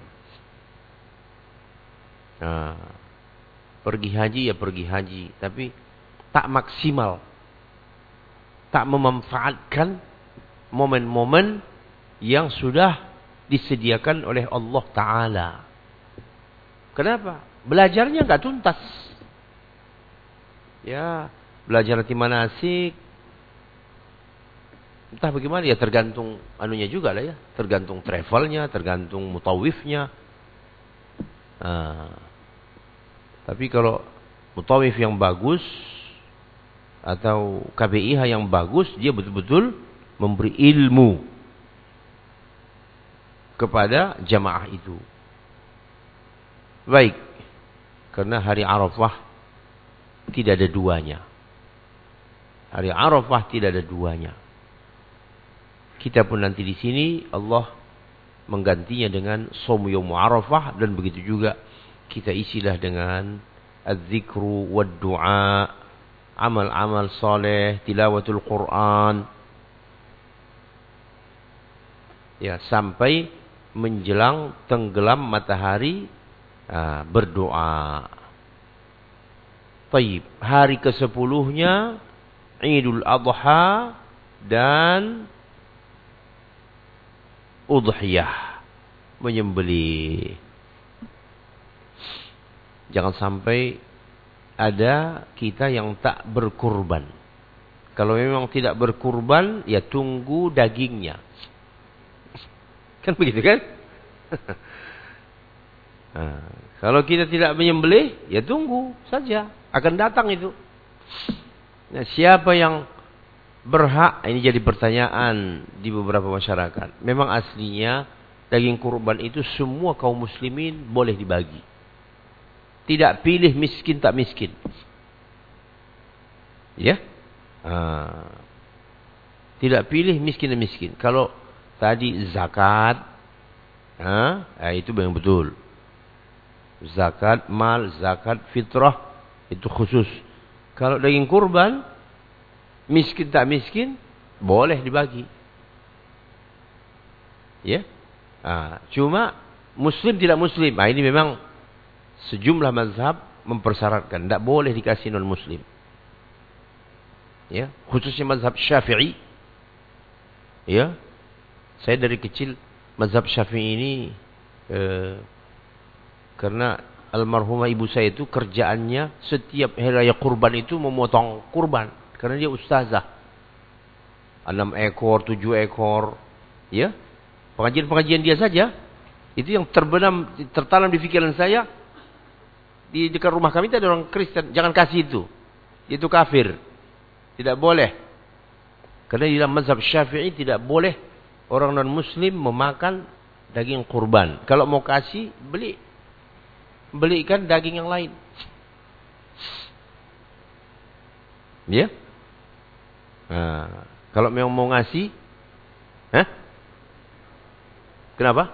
Nah, pergi haji ya pergi haji, tapi tak maksimal. Tak memanfaatkan momen-momen yang sudah disediakan oleh Allah Ta'ala. Kenapa? Belajarnya nggak tuntas. Ya, belajar di manasik. Entah bagaimana ya, tergantung anunya juga lah ya. Tergantung travelnya, tergantung mutawifnya. Nah, tapi kalau mutawif yang bagus atau K B I H yang bagus, dia betul-betul memberi ilmu kepada jamaah itu. Baik. Karena hari Arafah tidak ada duanya. Hari Arafah tidak ada duanya. Kita pun nanti di sini Allah menggantinya dengan shaum yaum Arafah, dan begitu juga kita isilah dengan az-zikru wad du'a, amal-amal saleh, tilawatul Quran. Ya, sampai menjelang tenggelam matahari, ah, berdoa. Taib. Hari kesepuluhnya Idul Adha dan Udhiyah, menyembelih. Jangan sampai ada kita yang tak berkurban. Kalau memang tidak berkurban, ya tunggu dagingnya. Kan begitu kan? Nah, kalau kita tidak menyembelih, ya tunggu saja. Akan datang itu. Nah, siapa yang berhak? Ini jadi pertanyaan di beberapa masyarakat. Memang aslinya daging kurban itu semua kaum muslimin boleh dibagi. Tidak pilih miskin tak miskin. Ya? Nah, tidak pilih miskin dan miskin. Kalau tadi zakat, ha, eh, itu yang betul. Zakat mal, zakat fitrah, itu khusus. Kalau daging kurban, miskin tak miskin, boleh dibagi. Ya, ha, cuma muslim tidak muslim. Nah, ini memang sejumlah mazhab mempersyaratkan, tidak boleh dikasih non muslim. Ya, khususnya mazhab Syafi'i. Ya. Saya dari kecil mazhab Syafi'i ini eh, karena almarhumah ibu saya itu kerjaannya setiap hari raya kurban itu memotong kurban, karena dia ustazah. enam ekor, tujuh ekor, ya. Pengajian-pengajian dia saja itu yang terbenam tertanam di pikiran saya. Di dekat rumah kami itu ada orang Kristen, jangan kasih itu. Itu kafir. Tidak boleh. Karena di dalam mazhab Syafi'i tidak boleh orang non-muslim memakan daging kurban. Kalau mau kasih, beli. Belikan daging yang lain. Ya? Nah, kalau memang mau ngasih, hah? Kenapa?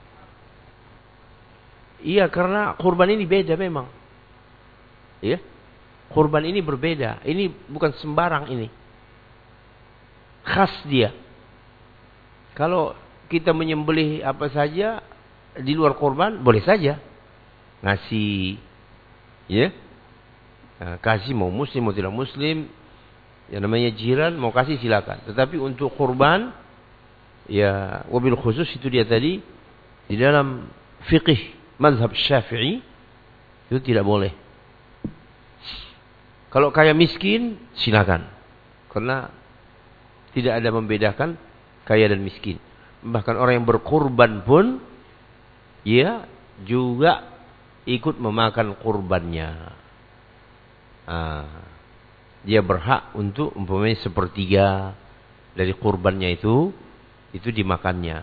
Iya, karena kurban ini beda memang. Ya? Kurban ini berbeda. Ini bukan sembarang ini. Khas dia. Kalau kita menyembelih apa saja di luar kurban, boleh saja ngasih, ya, nah, kasih mau muslim mau tidak muslim, yang namanya jiran mau kasih silakan. Tetapi untuk kurban, ya, wabil khusus itu dia tadi di dalam fiqih mazhab Syafi'i itu tidak boleh. Kalau kaya miskin, silakan. Karena tidak ada membedakan kaya dan miskin. Bahkan orang yang berkurban pun, ya juga ikut memakan kurbannya. Ah, dia berhak untuk umpamanya sepertiga dari kurbannya itu, itu dimakannya.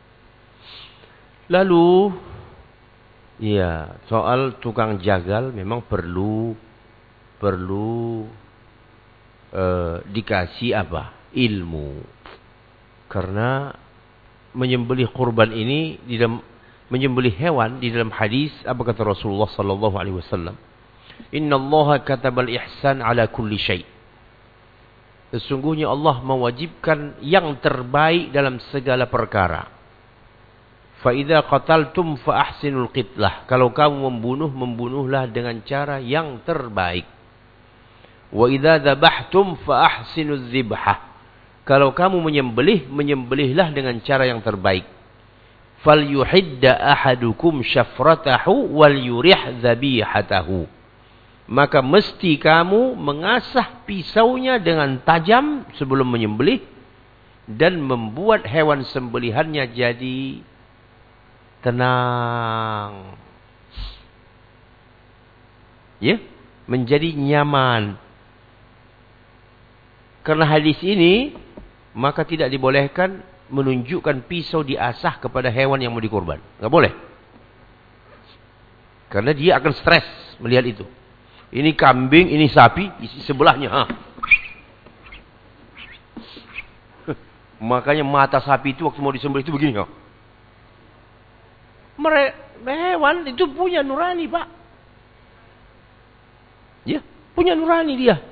Lalu, ya soal tukang jagal memang perlu perlu eh, dikasih apa? Ilmu. Karena menyembelih kurban ini di dalam menyembelih hewan di dalam hadis apa kata Rasulullah sallallahu alaihi wasallam? Innallaha katabal ihsan ala kulli syai'. Sesungguhnya Allah mewajibkan yang terbaik dalam segala perkara. Fa idza qataltum fa ahsinul qitlah. Kalau kamu membunuh, membunuhlah dengan cara yang terbaik. Wa idza dzabhtum fa ahsinuz dzibhah. Kalau kamu menyembelih, menyembelihlah dengan cara yang terbaik. Fal yuhidda ahadukum syafratahu wal yurih dzabihatahu. Maka mesti kamu mengasah pisaunya dengan tajam sebelum menyembelih dan membuat hewan sembelihannya jadi tenang. Ya, menjadi nyaman. Karena hadis ini, maka tidak dibolehkan menunjukkan pisau diasah kepada hewan yang mau dikorban. Enggak boleh. Karena dia akan stres melihat itu. Ini kambing, ini sapi, isi sebelahnya. Ha. Makanya mata sapi itu waktu mau disembelih itu begini. Ha. Mereka, hewan itu punya nurani, Pak. Ya, punya nurani dia.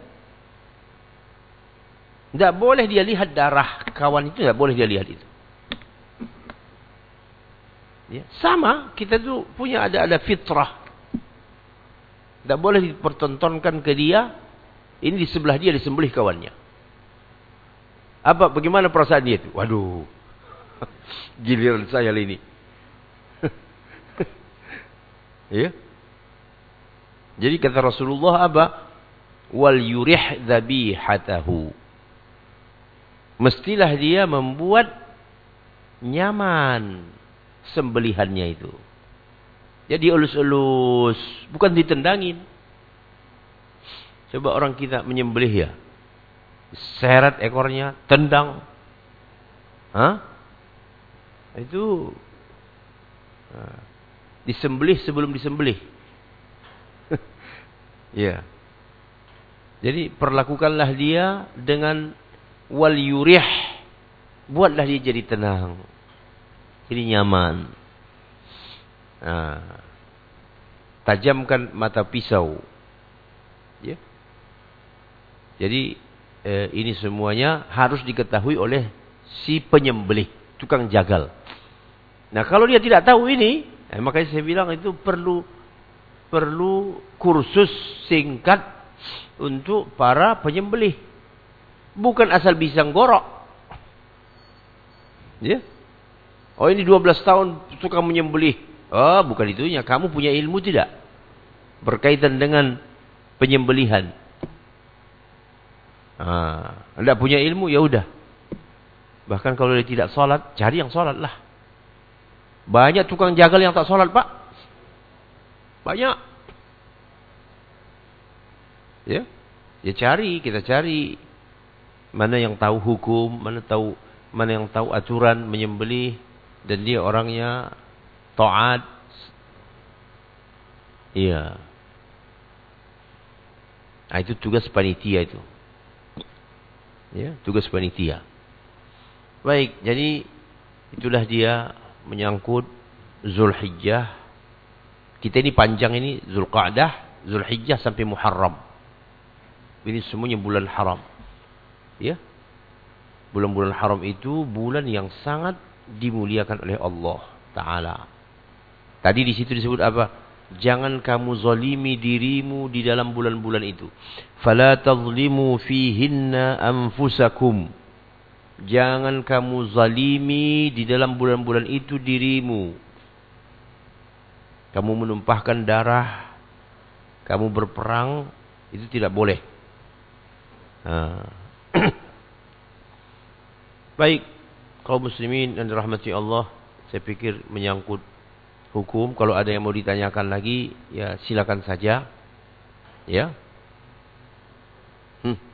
Tidak boleh dia lihat darah kawan itu, tidak boleh dia lihat itu. Ya, sama, kita tuh punya ada ada fitrah. Tidak boleh dipertontonkan ke dia. Ini di sebelah dia disembelih kawannya. Apa? Bagaimana perasaan dia itu? Waduh, giliran saya ini. Ya. Jadi kata Rasulullah apa? Wal yurih dzabihatahu. Mestilah dia membuat nyaman sembelihannya itu. Jadi elus-elus, bukan ditendangin. Coba orang kita menyembelih ya. Seret ekornya, tendang. Hah? Itu nah, disembelih sebelum disembelih. Ya. Jadi perlakukanlah dia dengan wal yurih. Buatlah dia jadi tenang. Jadi nyaman. Nah, tajamkan mata pisau. Ya. Jadi eh, ini semuanya harus diketahui oleh si penyembelih, tukang jagal. Nah, kalau dia tidak tahu ini, eh, makanya saya bilang itu perlu perlu kursus singkat untuk para penyembelih. Bukan asal bisa ngorok. Ya. Oh, ini dua belas tahun tukang menyembelih. Oh, bukan itunya. Kamu punya ilmu tidak? Berkaitan dengan penyembelihan. Ah, tidak punya ilmu, ya udah. Bahkan kalau dia tidak sholat, cari yang sholat lah. Banyak tukang jagal yang tak sholat, Pak. Banyak. Ya, ya cari, kita cari. Mana yang tahu hukum, mana tahu, mana yang tahu aturan menyembelih, dan dia orangnya taat. Iya. Nah, itu tugas panitia itu. Ya, tugas panitia. Baik, jadi itulah dia menyangkut Zulhijjah. Kita ini panjang ini Zulqa'dah, Zulhijjah sampai Muharram. Ini semuanya bulan haram. Ya. Bulan-bulan haram itu bulan yang sangat dimuliakan oleh Allah Ta'ala. Tadi di situ disebut apa? Jangan kamu zalimi dirimu di dalam bulan-bulan itu. Fala tazlimu fihinna anfusakum. Jangan kamu zalimi di dalam bulan-bulan itu dirimu. Kamu menumpahkan darah, kamu berperang Itu tidak boleh. Nah. Baik, kaum muslimin dan dirahmati Allah, saya pikir menyangkut hukum. Kalau ada yang mau ditanyakan lagi, ya silakan saja. Ya. Hmm.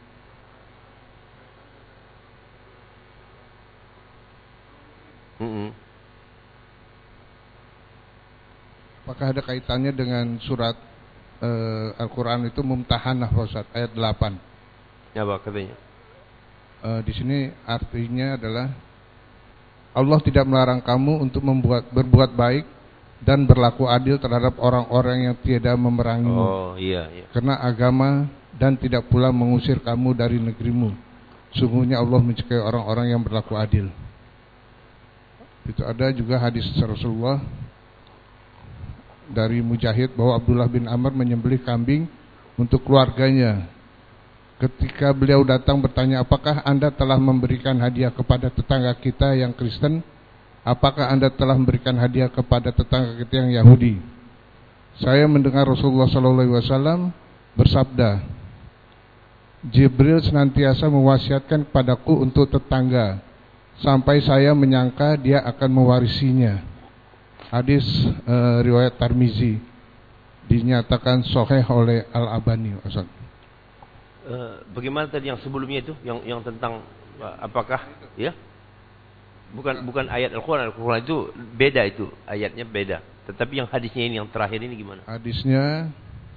Hmm. Apakah ada kaitannya dengan surat uh, Al-Quran itu Mumtahanah, Pak Ustaz, ayat delapan? Ya, Pak, katanya. Uh, di sini artinya adalah Allah tidak melarang kamu untuk membuat berbuat baik dan berlaku adil terhadap orang-orang yang tiada memerangimu. Oh, iya, iya. Karena agama dan tidak pula mengusir kamu dari negerimu. Sungguhnya Allah mencegah orang-orang yang berlaku adil. Itu ada juga hadis Rasulullah dari Mujahid bahwa Abdullah bin Amr menyembelih kambing untuk keluarganya. Ketika beliau datang bertanya, apakah Anda telah memberikan hadiah kepada tetangga kita yang Kristen? Apakah Anda telah memberikan hadiah kepada tetangga kita yang Yahudi? Saya mendengar Rasulullah shallallahu alaihi wasallam bersabda, Jibril senantiasa mewasiatkan kepadaku untuk tetangga, sampai saya menyangka dia akan mewarisinya. Hadis uh, riwayat Tirmizi, dinyatakan sahih oleh Al-Albani. Uh, bagaimana tadi yang sebelumnya itu, yang yang tentang uh, apakah ya? Bukan bukan ayat Al-Quran. Al-Quran itu beda, itu ayatnya beda. Tetapi yang hadisnya ini, yang terakhir ini gimana? Hadisnya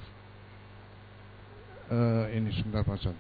uh, ini sebentar Pak Ustaz.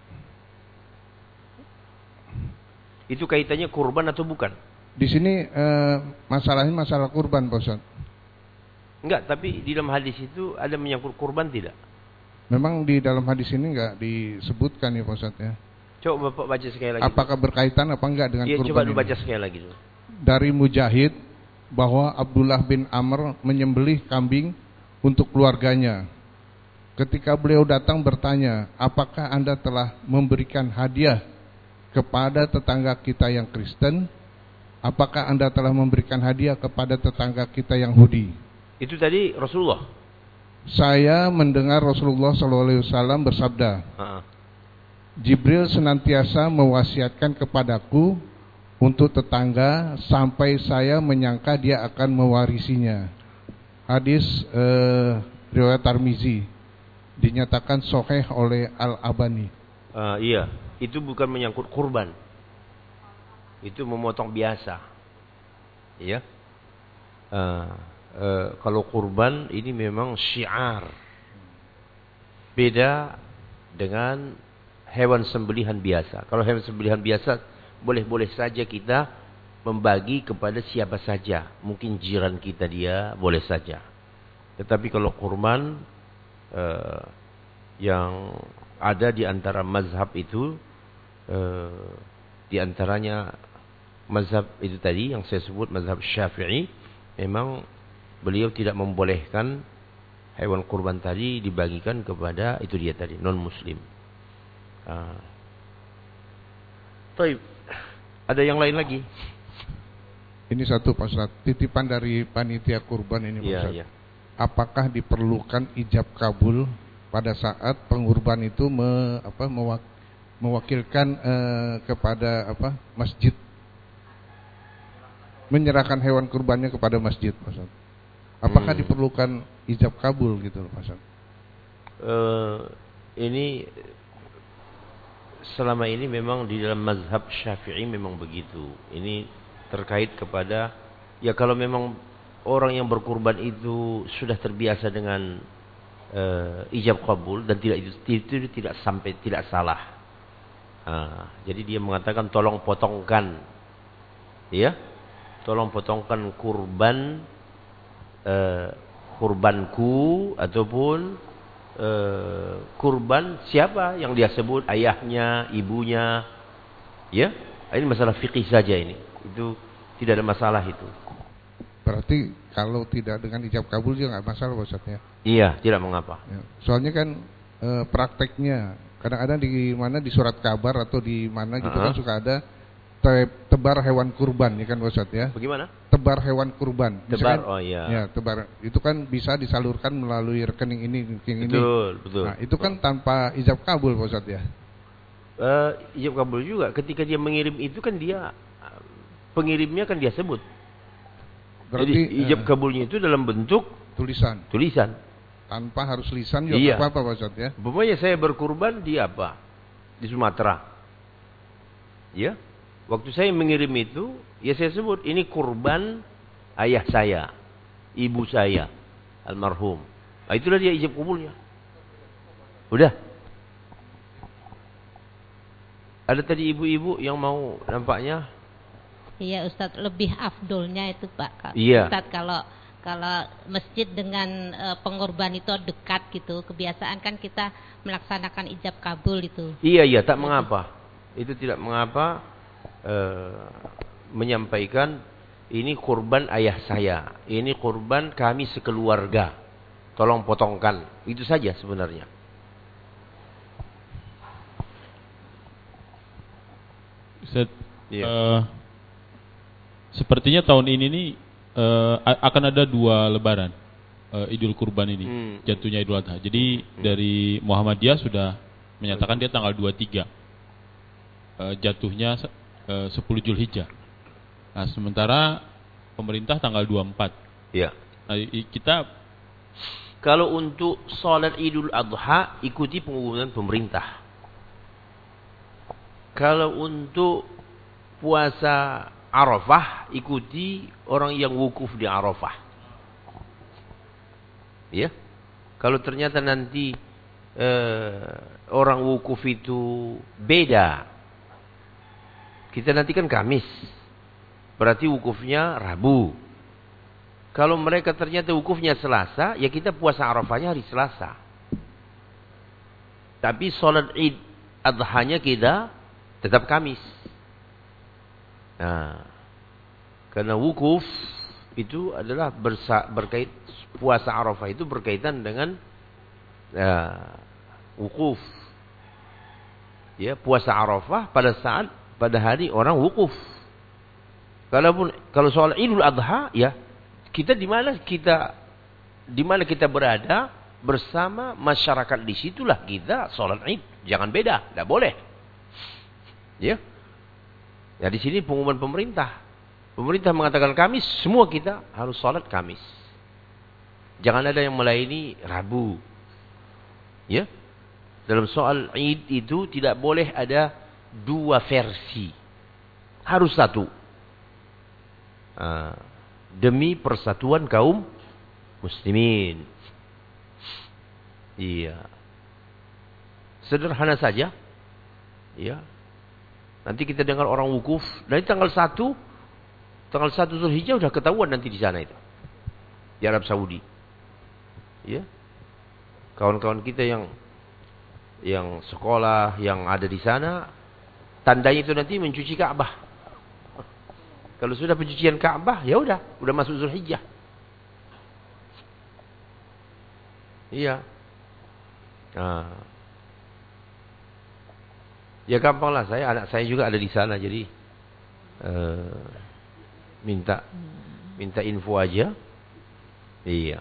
Itu kaitannya kurban atau bukan? Di sini uh, masalahnya masalah kurban, Pak Ustaz. Enggak, tapi di dalam hadis itu ada menyangkut kurban tidak? Memang di dalam hadis ini enggak disebutkan ya Pak Ustaz ya. Coba Bapak baca sekali lagi. Apakah dulu berkaitan apa enggak dengan ya, kurban? Coba dulu baca sekali lagi dulu. Dari Mujahid bahwa Abdullah bin Amr menyembelih kambing untuk keluarganya. Ketika beliau datang bertanya, apakah Anda telah memberikan hadiah kepada tetangga kita yang Kristen? Apakah Anda telah memberikan hadiah kepada tetangga kita yang Yahudi? Itu tadi Rasulullah. Saya mendengar Rasulullah shallallahu alaihi wasallam bersabda, ha. Jibril senantiasa mewasiatkan kepadaku untuk tetangga sampai saya menyangka dia akan mewarisinya. Hadis eh, riwayat Tirmizi, dinyatakan sahih oleh Al-Albani. Uh, iya, itu bukan menyangkut kurban. Itu memotong biasa. Iya. Uh, uh, kalau kurban ini memang syiar. Beda dengan hewan sembelihan biasa. Kalau hewan sembelihan biasa, boleh-boleh saja kita membagi kepada siapa saja. Mungkin jiran kita dia, boleh saja. Tetapi kalau kurban uh, yang ada di antara mazhab itu, uh, di antaranya mazhab itu tadi yang saya sebut mazhab Syafi'i, memang beliau tidak membolehkan hewan kurban tadi dibagikan kepada itu dia tadi non muslim. Ah. Baik. Ada yang lain lagi? Ini satu Pak Ustaz, titipan dari panitia kurban ini Pak Ustaz. Ya, ya. Apakah diperlukan ijab kabul pada saat pengurban itu me, apa, mewak, mewakilkan eh, kepada apa masjid, menyerahkan hewan kurbannya kepada masjid, Pak Ustaz? Apakah hmm. diperlukan ijab kabul gitu Pak Ustaz? Uh, ini selama ini memang di dalam mazhab Syafi'i memang begitu. Ini terkait kepada, ya kalau memang orang yang berkurban itu sudah terbiasa dengan uh, ijab kabul dan tidak itu, itu tidak sampai tidak salah. Uh, jadi dia mengatakan tolong potongkan, ya, tolong potongkan kurban uh, kurbanku ataupun Uh, kurban siapa yang dia sebut, ayahnya, ibunya, ya, ini masalah fikih saja ini, itu tidak ada masalah itu. Berarti kalau tidak dengan ijab kabul juga nggak masalah Ustaz ya? Iya, tidak mengapa. Ya. Soalnya kan e, prakteknya kadang-kadang di mana di surat kabar atau di mana gitu uh-huh. kan suka ada te- tebar hewan kurban, ya kan Ustaz ya? Bagaimana? Tebar hewan kurban. Tebar, Misalkan, oh iya. Ya, tebar. Itu kan bisa disalurkan melalui rekening ini, rekening ini. Betul, betul. Nah, itu kan tanpa ijab kabul Ustaz ya? Uh, ijab kabul juga. Ketika dia mengirim itu kan dia, pengirimnya kan dia sebut. Berarti, jadi ijab eh, kabulnya itu dalam bentuk tulisan. Tulisan. Tanpa harus lisan juga Iya. apa-apa Ustaz ya? Pokoknya saya berkurban di apa? Di Sumatera. Ya. Waktu saya mengirim itu, ya saya sebut ini kurban ayah saya, ibu saya, almarhum. Nah, itulah dia ijab kabulnya. Udah. Ada tadi ibu-ibu yang mau nampaknya. Iya Ustadz, lebih afdolnya itu Pak. Iya. Ustadz kalau kalau masjid dengan e, pengorban itu dekat gitu, kebiasaan kan kita melaksanakan ijab kabul itu. Iya iya, tak mengapa. Itu tidak mengapa e, menyampaikan ini kurban ayah saya, ini kurban kami sekeluarga. Tolong potongkan. Itu saja sebenarnya. Ustaz, Iya. uh, sepertinya tahun ini nih uh, akan ada dua lebaran uh, Idul Kurban ini, Hmm. jatuhnya Idul Adha. Jadi dari Muhammadiyah sudah menyatakan dia tanggal dua puluh tiga, uh, jatuhnya uh, sepuluh Zulhijjah. Nah, sementara pemerintah tanggal dua puluh empat. Iya. Nah, i- kita Kalau untuk salat Idul Adha ikuti pengumuman pemerintah. Kalau untuk puasa Arafah ikuti orang yang wukuf di Arafah. Ya. Kalau ternyata nanti eh, orang wukuf itu beda. Kita nanti kan Kamis. Berarti wukufnya Rabu. Kalau mereka ternyata wukufnya Selasa, ya kita puasa Arafahnya hari Selasa. Tapi salat Id Adhanya kita tetap Kamis. Nah, karena wukuf itu adalah bersa, berkait puasa Arafah itu berkaitan dengan ya, wukuf. Ya, puasa Arafah pada saat pada hari orang wukuf. Kalaupun kalau soal Idul Adha ya kita di mana kita di mana kita berada bersama masyarakat di situlah kita salat Id. Jangan beda, tidak boleh. Ya. Ya di sini pengumuman pemerintah. Pemerintah mengatakan Kamis, semua kita harus salat Kamis. Jangan ada yang melayani Rabu. Ya. Dalam soal Id itu tidak boleh ada dua versi. Harus satu. Ah, demi persatuan kaum muslimin. Iya. Sederhana saja. Ya. Nanti kita dengar orang wukuf. Dari tanggal satu. Tanggal satu Zulhijjah sudah ketahuan nanti di sana itu. Di Arab Saudi. Ya. Kawan-kawan kita yang yang sekolah, yang ada di sana. Tandanya itu nanti mencuci Ka'bah. Kalau sudah pencucian Ka'bah, ya udah. Udah masuk Zulhijjah. Iya. Nah. Ya gampang lah, saya anak saya juga ada di sana, jadi uh, minta minta info aja. Iya.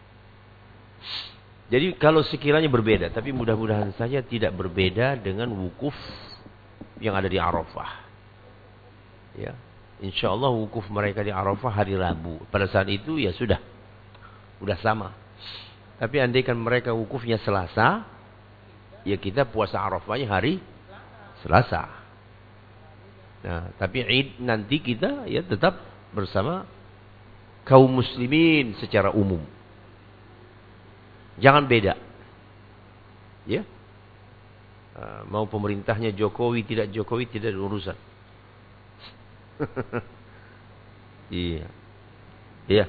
Jadi kalau sekiranya berbeda, tapi mudah-mudahan saja tidak berbeda dengan wukuf yang ada di Arafah. Ya, insya Allah wukuf mereka di Arafah hari Rabu. Pada saat itu ya sudah, sudah sama. Tapi andaikan mereka wukufnya Selasa, ya kita puasa Arafahnya hari Selasa. Nah, tapi Id nanti kita ya tetap bersama kaum muslimin secara umum. Jangan beda. Ya. Uh, mau pemerintahnya Jokowi tidak Jokowi tidak ada urusan. Iya. Iya.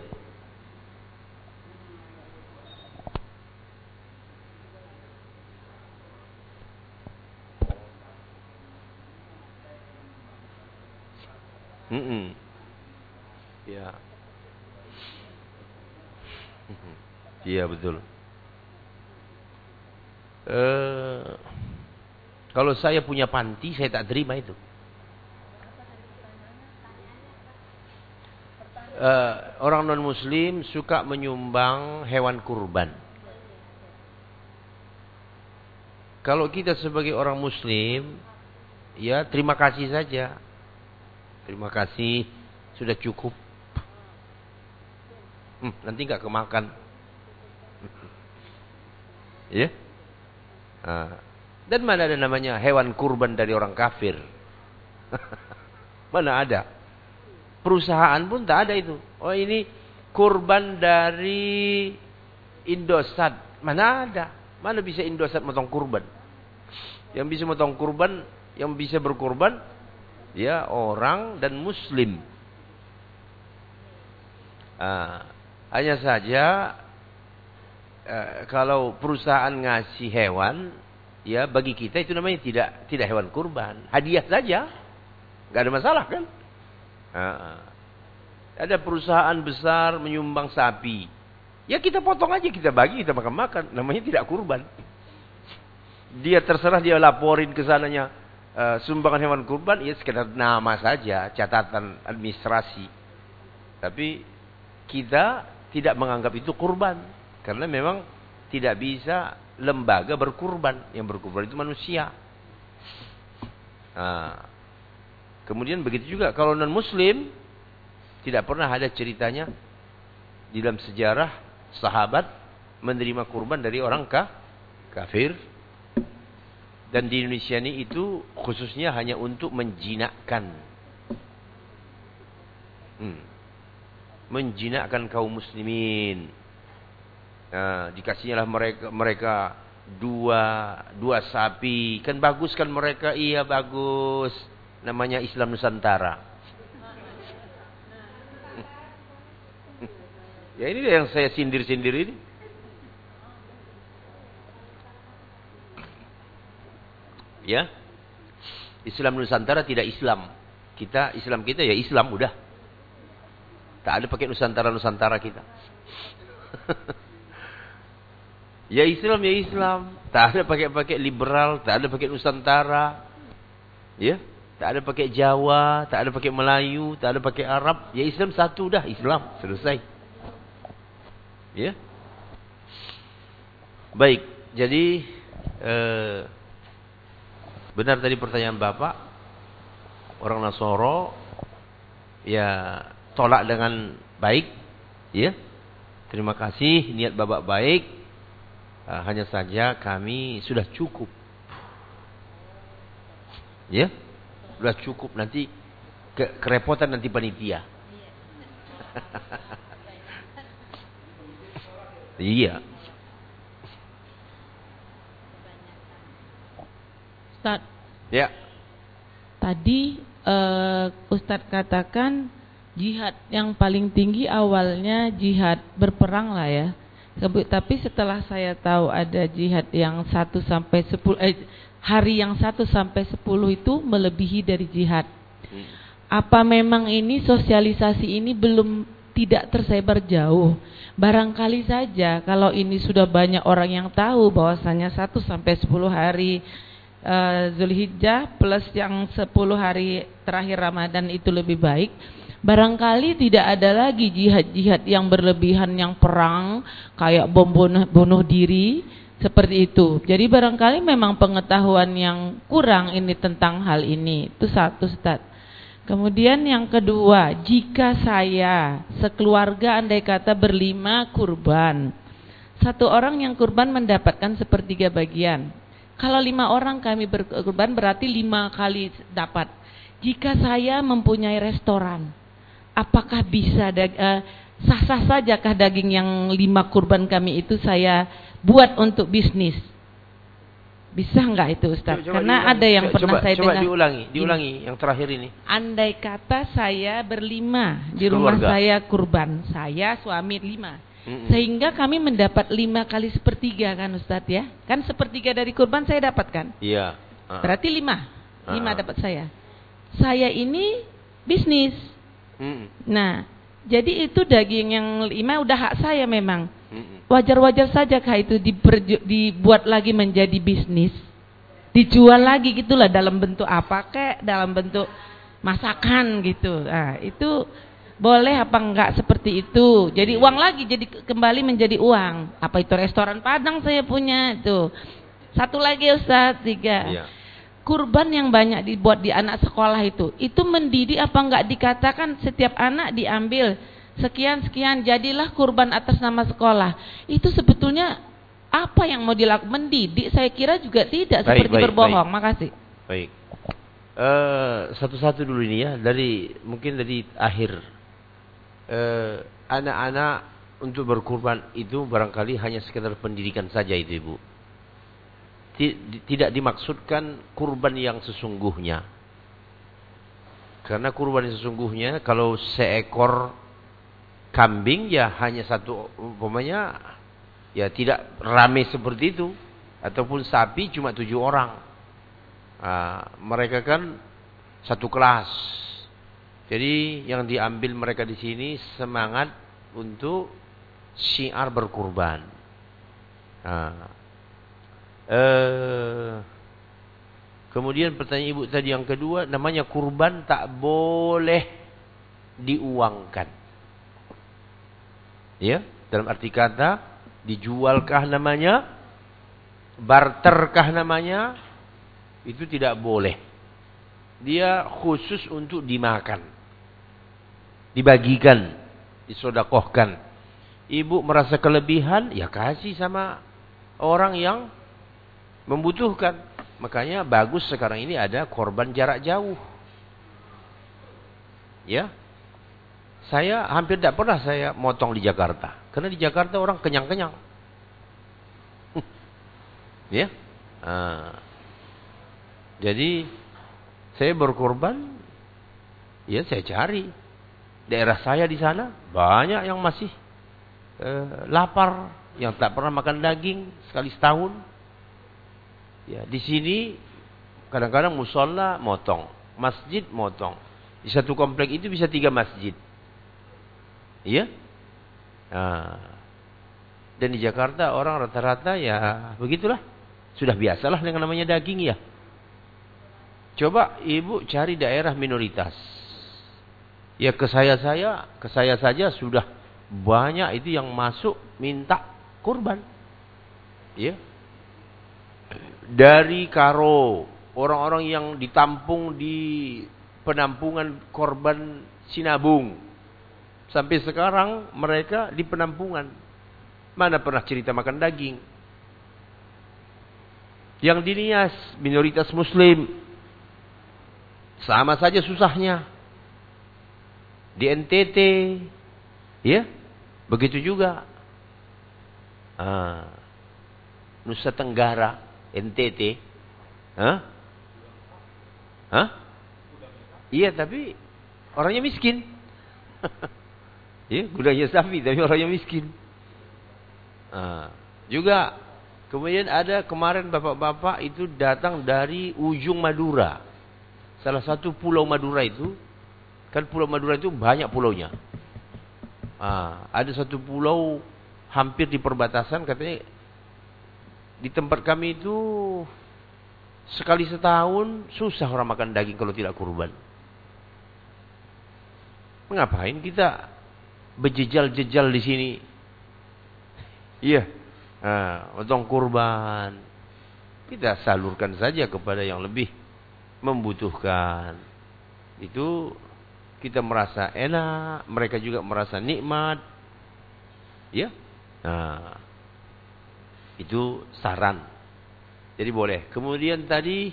Mm-mm. Ya. Iya betul. Eh, kalau saya punya panti, saya tak terima itu. uh, orang non-muslim suka menyumbang hewan kurban. Kalau kita sebagai orang muslim, ya terima kasih saja. Terima kasih, sudah cukup. Hmm, nanti nggak kemakan. Ya. Nah, dan mana ada namanya hewan kurban dari orang kafir? Mana ada? Perusahaan pun tak ada itu. Oh ini kurban dari Indosat. Mana ada? Mana bisa Indosat motong kurban? Yang bisa motong kurban, yang bisa berkurban, ya orang dan muslim. Ah, hanya saja eh, kalau perusahaan ngasih hewan, ya bagi kita itu namanya tidak tidak hewan kurban, hadiah saja, nggak ada masalah kan? Ah, ada perusahaan besar menyumbang sapi, ya kita potong aja, kita bagi, kita makan-makan, namanya tidak kurban. Dia terserah dia laporin ke sananya uh, sumbangan hewan kurban, ya sekedar nama saja, catatan administrasi. Tapi kita tidak menganggap itu kurban, karena memang tidak bisa lembaga berkurban. Yang berkurban itu manusia. Nah, kemudian begitu juga kalau non muslim, tidak pernah ada ceritanya di dalam sejarah sahabat menerima kurban dari orang kah? kafir. Dan di Indonesia ini itu khususnya hanya untuk menjinakkan. Hmm. Menjinakkan kaum muslimin. Nah, dikasihnya lah mereka mereka dua dua sapi. Kan bagus kan mereka? Iya bagus. Namanya Islam Nusantara. Ya ini yang saya sindir-sindir ini. Ya, Islam Nusantara tidak Islam. Kita Islam kita ya Islam udah. Tak ada pakai Nusantara Nusantara kita. Ya Islam ya Islam. Tak ada pakai-pakai liberal, tak ada pakai Nusantara. Ya, tak ada pakai Jawa, tak ada pakai Melayu, tak ada pakai Arab. Ya Islam satu dah, Islam selesai. Ya. Baik, jadi eh, benar tadi pertanyaan Bapak, orang Nasoro ya tolak dengan baik, ya. Terima kasih, niat Bapak baik. Uh, hanya saja kami sudah cukup. Ya. Sudah cukup, nanti ke kerepotan nanti panitia. Iya. Ustaz. Ya. Tadi uh, Ustaz katakan jihad yang paling tinggi awalnya jihad berperang lah ya. Tapi setelah saya tahu ada jihad yang satu sampai sepuluh eh, hari yang satu sampai sepuluh itu melebihi dari jihad. Apa memang ini sosialisasi ini belum tidak tersebar jauh? Barangkali saja kalau ini sudah banyak orang yang tahu bahwasanya satu sampai sepuluh hari Uh, Zulhijjah plus yang sepuluh hari terakhir Ramadan itu lebih baik. Barangkali tidak ada lagi jihad-jihad yang berlebihan, yang perang kayak bom bunuh, bunuh diri seperti itu. Jadi barangkali memang pengetahuan yang kurang ini tentang hal ini. Itu satu, Ustaz. Kemudian yang kedua, jika saya sekeluarga andai kata berlima kurban, satu orang yang kurban mendapatkan sepertiga bagian. Kalau lima orang kami berkurban berarti lima kali dapat. Jika saya mempunyai restoran, apakah bisa uh, sah-sah sajakah daging yang lima kurban kami itu saya buat untuk bisnis? Bisa enggak itu Ustaz? Coba, Karena coba, ada yang coba, pernah coba, saya coba dengar. Coba diulangi, diulangi ini. Yang terakhir ini. Andai kata saya berlima di rumah Keluarga. Saya kurban, saya suami lima. Sehingga kami mendapat lima kali sepertiga kan Ustadz ya. Kan sepertiga dari kurban saya dapatkan. Iya. Uh. Berarti lima. Lima uh. dapat saya. Saya ini bisnis. Mm. Nah, jadi itu daging yang lima udah hak saya memang. Wajar-wajar saja kah itu dibuat lagi menjadi bisnis. Dijual lagi gitulah dalam bentuk apa kek, dalam bentuk masakan gitu. Nah, itu boleh apa enggak seperti itu. Jadi uang lagi, jadi kembali menjadi uang. Apa itu restoran Padang saya punya itu. Satu lagi Ustaz, tiga. Iya. Kurban yang banyak dibuat di anak sekolah itu, itu mendidik apa enggak dikatakan setiap anak diambil sekian-sekian jadilah kurban atas nama sekolah. Itu sebetulnya apa yang mau dilakukan? Mendidik saya kira juga tidak, baik, seperti baik, berbohong. baik. Makasih. Baik. Uh, satu-satu dulu ini ya, dari mungkin dari akhir. Uh, anak-anak untuk berkurban itu barangkali hanya sekedar pendidikan saja itu Ibu. Tidak dimaksudkan kurban yang sesungguhnya. Karena kurban yang sesungguhnya kalau seekor kambing ya hanya satu, umpamanya ya tidak ramai seperti itu. Ataupun sapi cuma tujuh orang. Nah, mereka kan satu kelas. Jadi yang diambil mereka di sini semangat untuk syiar berkurban. Nah, eh, kemudian pertanyaan ibu tadi yang kedua, namanya kurban tak boleh diuangkan. Ya, dalam arti kata dijualkah namanya, barterkah namanya, itu tidak boleh. Dia khusus untuk dimakan, dibagikan, disodakohkan. Ibu merasa kelebihan, ya kasih sama orang yang membutuhkan. Makanya bagus sekarang ini ada korban jarak jauh. Ya, saya hampir tidak pernah saya motong di Jakarta, karena di Jakarta orang kenyang-kenyang. Ya, nah, jadi saya berkorban, ya saya cari daerah saya di sana banyak yang masih eh, lapar, yang tak pernah makan daging sekali setahun. Ya, di sini kadang-kadang musola motong, masjid motong. Di satu komplek itu bisa tiga masjid. Iya. Nah, dan di Jakarta orang rata-rata ya begitulah, sudah biasalah dengan namanya daging ya. Coba ibu cari daerah minoritas. Ya ke saya-saya, ke saya saja sudah banyak itu yang masuk minta kurban. Ya. Dari Karo, orang-orang yang ditampung di penampungan korban Sinabung. Sampai sekarang mereka di penampungan. Mana pernah cerita makan daging. Yang di Nias, minoritas muslim. Sama saja susahnya. Di N T T, ya, begitu juga. Ah, Nusa Tenggara, N T T, hah? Hah? Iya, tapi orangnya miskin. Ya, gudangnya sapi, tapi orangnya miskin. Ah, juga kemudian ada kemarin bapak-bapak itu datang dari ujung Madura. Salah satu pulau Madura itu, kan pulau Madura itu banyak pulaunya. Ah, ada satu pulau hampir di perbatasan, katanya di tempat kami itu sekali setahun susah orang makan daging kalau tidak kurban. Mengapain kita berjejal-jejal di sini? Iya, ah, potong kurban. Kita salurkan saja kepada yang lebih membutuhkan. Itu kita merasa enak, mereka juga merasa nikmat. Ya. Nah, itu saran. Jadi boleh. Kemudian tadi,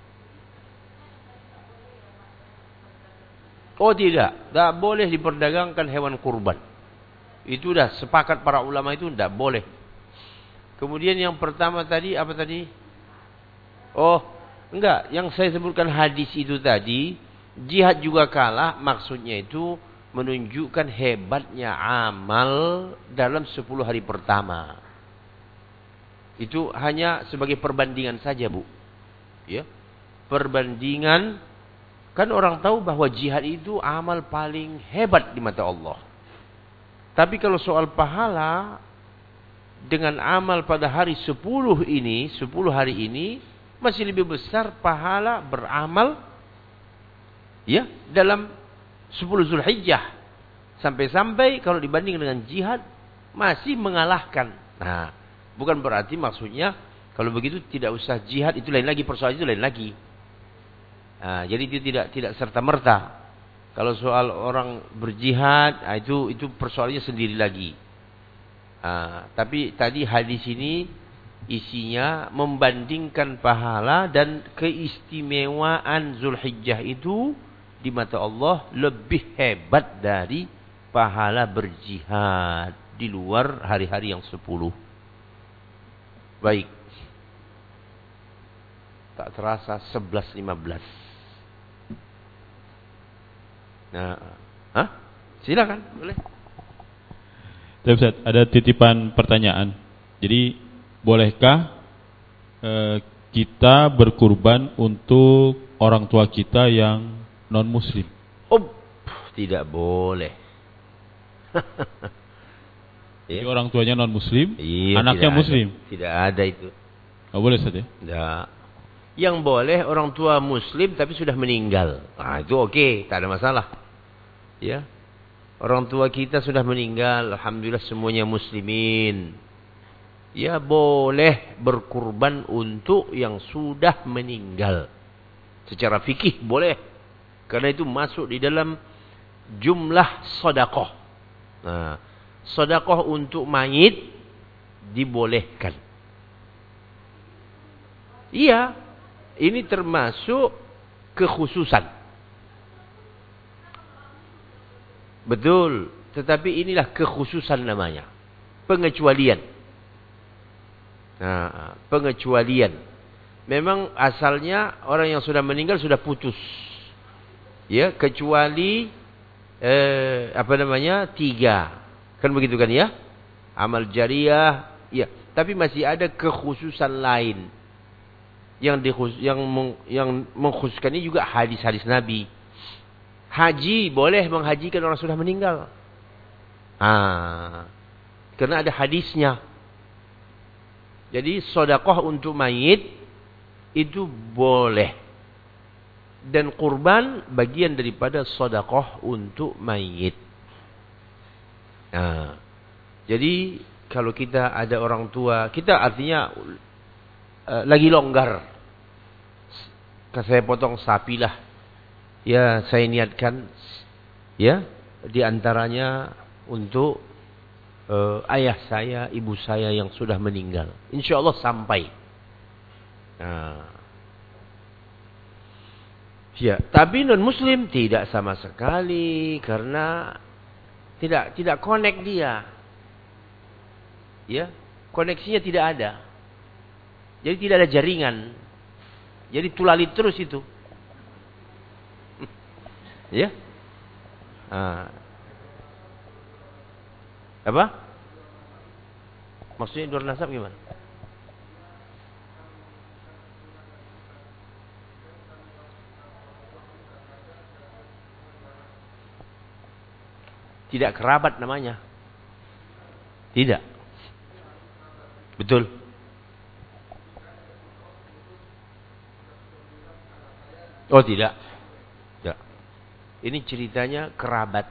oh tidak, tidak boleh diperdagangkan hewan kurban. Itu dah sepakat para ulama itu tidak boleh. Kemudian yang pertama tadi apa tadi? Oh, enggak, yang saya sebutkan hadis itu tadi, jihad juga kalah, maksudnya itu menunjukkan hebatnya amal dalam sepuluh hari pertama. Itu hanya sebagai perbandingan saja, Bu. Ya. Perbandingan, kan orang tahu bahwa jihad itu amal paling hebat di mata Allah. Tapi kalau soal pahala, dengan amal pada hari sepuluh ini, sepuluh hari ini, masih lebih besar pahala beramal ya dalam sepuluh Zulhijjah. Sampai-sampai kalau dibanding dengan jihad masih mengalahkan. Nah, bukan berarti maksudnya kalau begitu tidak usah jihad, itu lain lagi, persoalan itu lain lagi. Nah, jadi itu tidak tidak serta merta. Kalau soal orang berjihad, nah itu itu persoalannya sendiri lagi. Nah, tapi tadi hadis ini isinya membandingkan pahala dan keistimewaan Zulhijjah itu di mata Allah lebih hebat dari pahala berjihad di luar hari-hari yang sepuluh. Baik. Tak terasa sebelas lima belas. Nah, hah? Silakan, boleh. Ustaz, ada titipan pertanyaan. Jadi, bolehkah eh, kita berkurban untuk orang tua kita yang non-muslim? Oh, tidak boleh. Jadi ya. Orang tuanya non-muslim, iya, anaknya tidak muslim. Ada. Tidak ada itu. Oh, boleh Ustaz ya? Tidak. Yang boleh orang tua muslim tapi sudah meninggal. Nah, itu oke, okay, tak ada masalah. Ya. Orang tua kita sudah meninggal, alhamdulillah semuanya muslimin. Ya, boleh berkurban untuk yang sudah meninggal. Secara fikih boleh. Karena itu masuk di dalam jumlah sedekah. Nah, sedekah untuk mayit dibolehkan. Iya, ini termasuk kekhususan. Betul, tetapi inilah kekhususan namanya. Pengecualian. Nah, pengecualian. Memang asalnya orang yang sudah meninggal sudah putus. Ya, kecuali eh, apa namanya? tiga. Kan begitu kan ya? Amal jariah, ya. Tapi masih ada kekhususan lain. Yang dikhus, yang meng, yang mengkhususkan ini juga hadis-hadis Nabi. Haji boleh menghajikan orang sudah meninggal. Ah, karena ada hadisnya. Jadi sedekah untuk mayit itu boleh. Dan kurban bagian daripada sedekah untuk mayit. Nah, jadi kalau kita ada orang tua, kita artinya uh, lagi longgar. Saya potong sapi lah. Ya, saya niatkan ya di antaranya untuk uh, ayah saya, ibu saya yang sudah meninggal. Insya Allah sampai. Nah. Ya, tapi non muslim tidak sama sekali karena tidak tidak connect dia. Ya, koneksinya tidak ada. Jadi tidak ada jaringan. Jadi tulalit terus itu. Ya. Ah. Apa? Maksudnya nur nasab gimana? Tidak kerabat namanya. Tidak. Betul. Oh tidak. Ini ceritanya kerabat.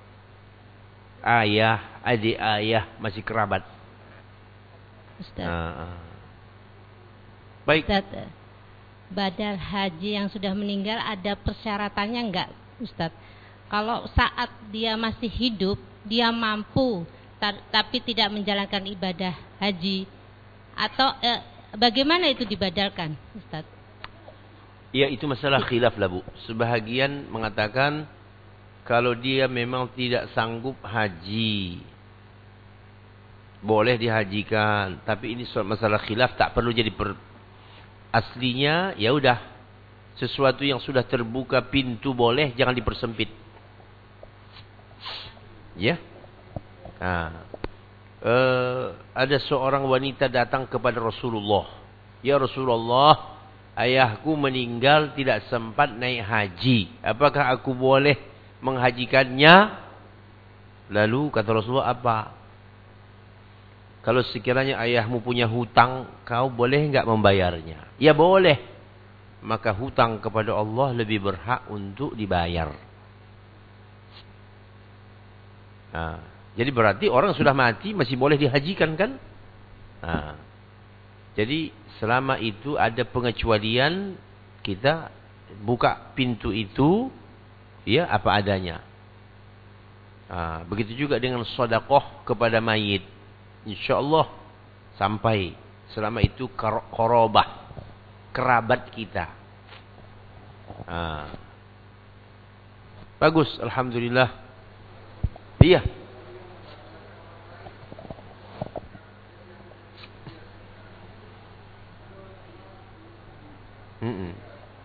Ayah, adik ayah masih kerabat. Ustaz. Nah, baik. Ustaz, badal haji yang sudah meninggal ada persyaratannya enggak, Ustaz? Kalau saat dia masih hidup, dia mampu tapi tidak menjalankan ibadah haji, atau eh, bagaimana itu dibadalkan, Ustaz? Ya, itu masalah khilaf lah Bu. Sebahagian mengatakan kalau dia memang tidak sanggup haji, boleh dihajikan. Tapi ini masalah khilaf, tak perlu jadi per... Aslinya ya udah, sesuatu yang sudah terbuka pintu boleh, jangan dipersempit. Ya. Nah, uh, ada seorang wanita datang kepada Rasulullah. Ya Rasulullah, ayahku meninggal tidak sempat naik haji. Apakah aku boleh menghajikannya? Lalu kata Rasulullah apa? Kalau sekiranya ayahmu punya hutang, kau boleh enggak membayarnya? Ya boleh. Maka hutang kepada Allah lebih berhak untuk dibayar. Nah, jadi berarti orang sudah mati masih boleh dihajikan kan? Nah, jadi selama itu ada pengecualian, kita buka pintu itu ya apa adanya. Nah, begitu juga dengan sedekah kepada mayit. Insyaallah sampai selama itu qarabah, kerabat kita. Nah, bagus, alhamdulillah. Iya. Mm-mm.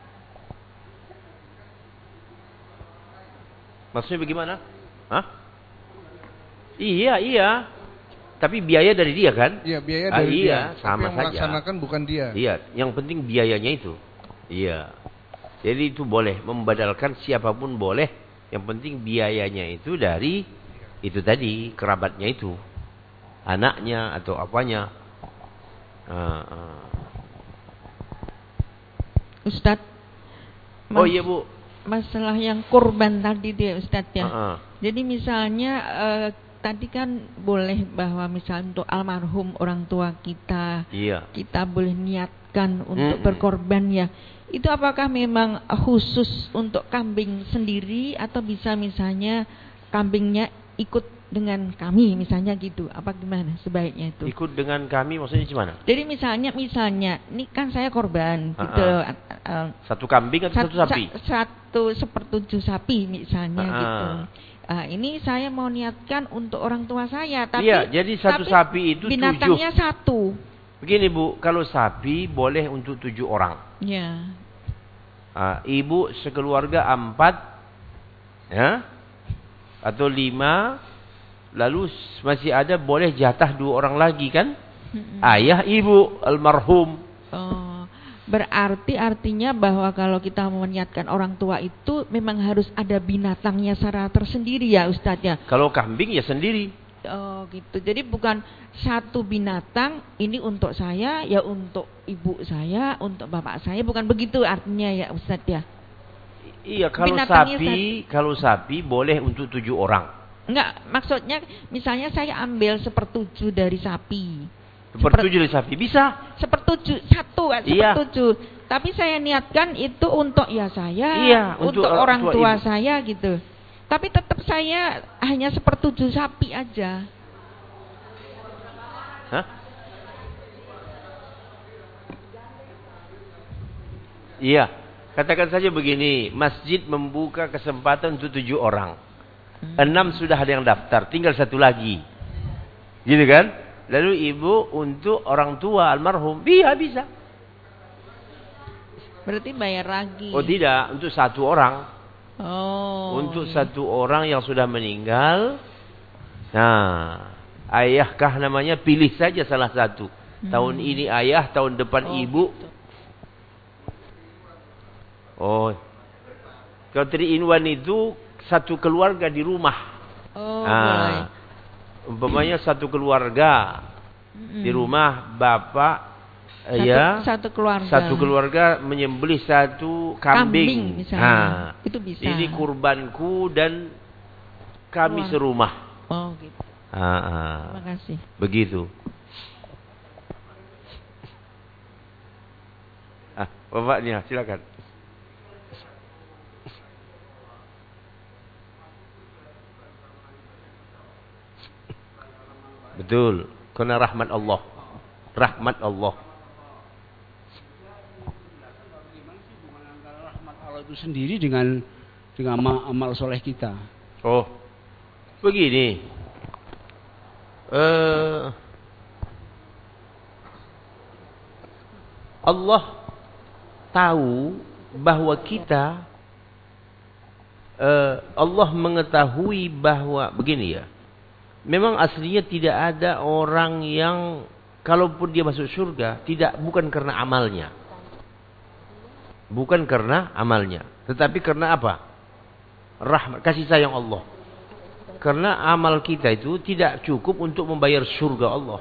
Maksudnya bagaimana? Hah? Iya, iya. Tapi biaya dari dia kan? Iya, biaya ah, dari iya, dia. sama Tapi yang saja. melaksanakan bukan dia. Iya, yang penting biayanya itu. Iya. Jadi itu boleh membadalkan siapapun boleh. Yang penting biayanya itu dari itu tadi kerabatnya itu, anaknya atau apanya. Uh, uh. Ustadz, oh iya Bu, masalah yang kurban tadi dia Ustadz ya. Uh -uh. Jadi misalnya uh, tadi kan boleh bahwa misalnya untuk almarhum orang tua kita, iya. kita boleh niatkan untuk Mm-mm. berkorban ya. Itu apakah memang khusus untuk kambing sendiri atau bisa misalnya kambingnya ikut dengan kami misalnya gitu? Apa gimana sebaiknya itu? Ikut dengan kami maksudnya gimana? Jadi misalnya misalnya ini kan saya korban uh-uh. gitu. Uh, satu kambing atau satu, satu sapi? Satu sepertujuh sapi misalnya uh-uh. gitu. Uh, ini saya mau niatkan untuk orang tua saya, tapi iya, jadi satu tapi sapi itu binatangnya tujuh. satu. Begini Bu, kalau sapi boleh untuk tujuh orang. Ya. Uh, ibu sekeluarga empat, ya, atau lima, lalu masih ada boleh jatah dua orang lagi kan? Hmm. Ayah, ibu, almarhum. Oh, berarti artinya bahwa kalau kita meniatkan orang tua itu memang harus ada binatangnya secara tersendiri ya Ustadz ya? Kalau kambing ya sendiri. Oh gitu, jadi bukan satu binatang ini untuk saya, ya untuk ibu saya, untuk bapak saya, bukan begitu artinya ya Ustadz ya? Iya, kalau Binatangnya sapi, satu. kalau sapi boleh untuk tujuh orang. Enggak, maksudnya misalnya saya ambil sepertujuh dari sapi. Sepertujuh dari sapi, bisa? Sepertujuh, satu kan, iya. sepertujuh. Tapi saya niatkan itu untuk ya saya, iya, untuk, untuk orang tua, tua ibu. saya gitu. Tapi tetap saya hanya sepertujuh sapi aja. Hah? Iya, katakan saja begini, masjid membuka kesempatan untuk tujuh orang. Hmm. Enam sudah ada yang daftar, tinggal satu lagi. Gitu kan? Lalu ibu untuk orang tua almarhum, iya bisa. Berarti bayar lagi. Oh tidak, untuk satu orang. Oh. Untuk iya. satu orang yang sudah meninggal. Nah, ayahkah namanya, pilih saja salah satu. Hmm. Tahun ini ayah, tahun depan oh, ibu. Gitu. Oh. Kalau three in one itu satu keluarga di rumah. Oh, nah, boleh. Umpamanya satu keluarga hmm. di rumah, bapak Satu, ya, satu keluarga. Satu keluarga menyembelih satu kambing. Kambing nah, itu bisa. Ini kurbanku dan kami Keluar. serumah. Oh, gitu. Ah, ah. Terima kasih. Begitu. Ah, bapaknya silakan. Betul. Karena rahmat Allah. Rahmat Allah. Itu sendiri dengan dengan amal, amal soleh kita. Oh, begini. Uh, Allah tahu bahwa kita, uh, Allah mengetahui bahwa begini ya. Memang aslinya tidak ada orang yang kalaupun dia masuk surga tidak bukan karena amalnya. Bukan karena amalnya, tetapi karena apa? Rahmat, kasih sayang Allah. Karena amal kita itu tidak cukup untuk membayar surga Allah.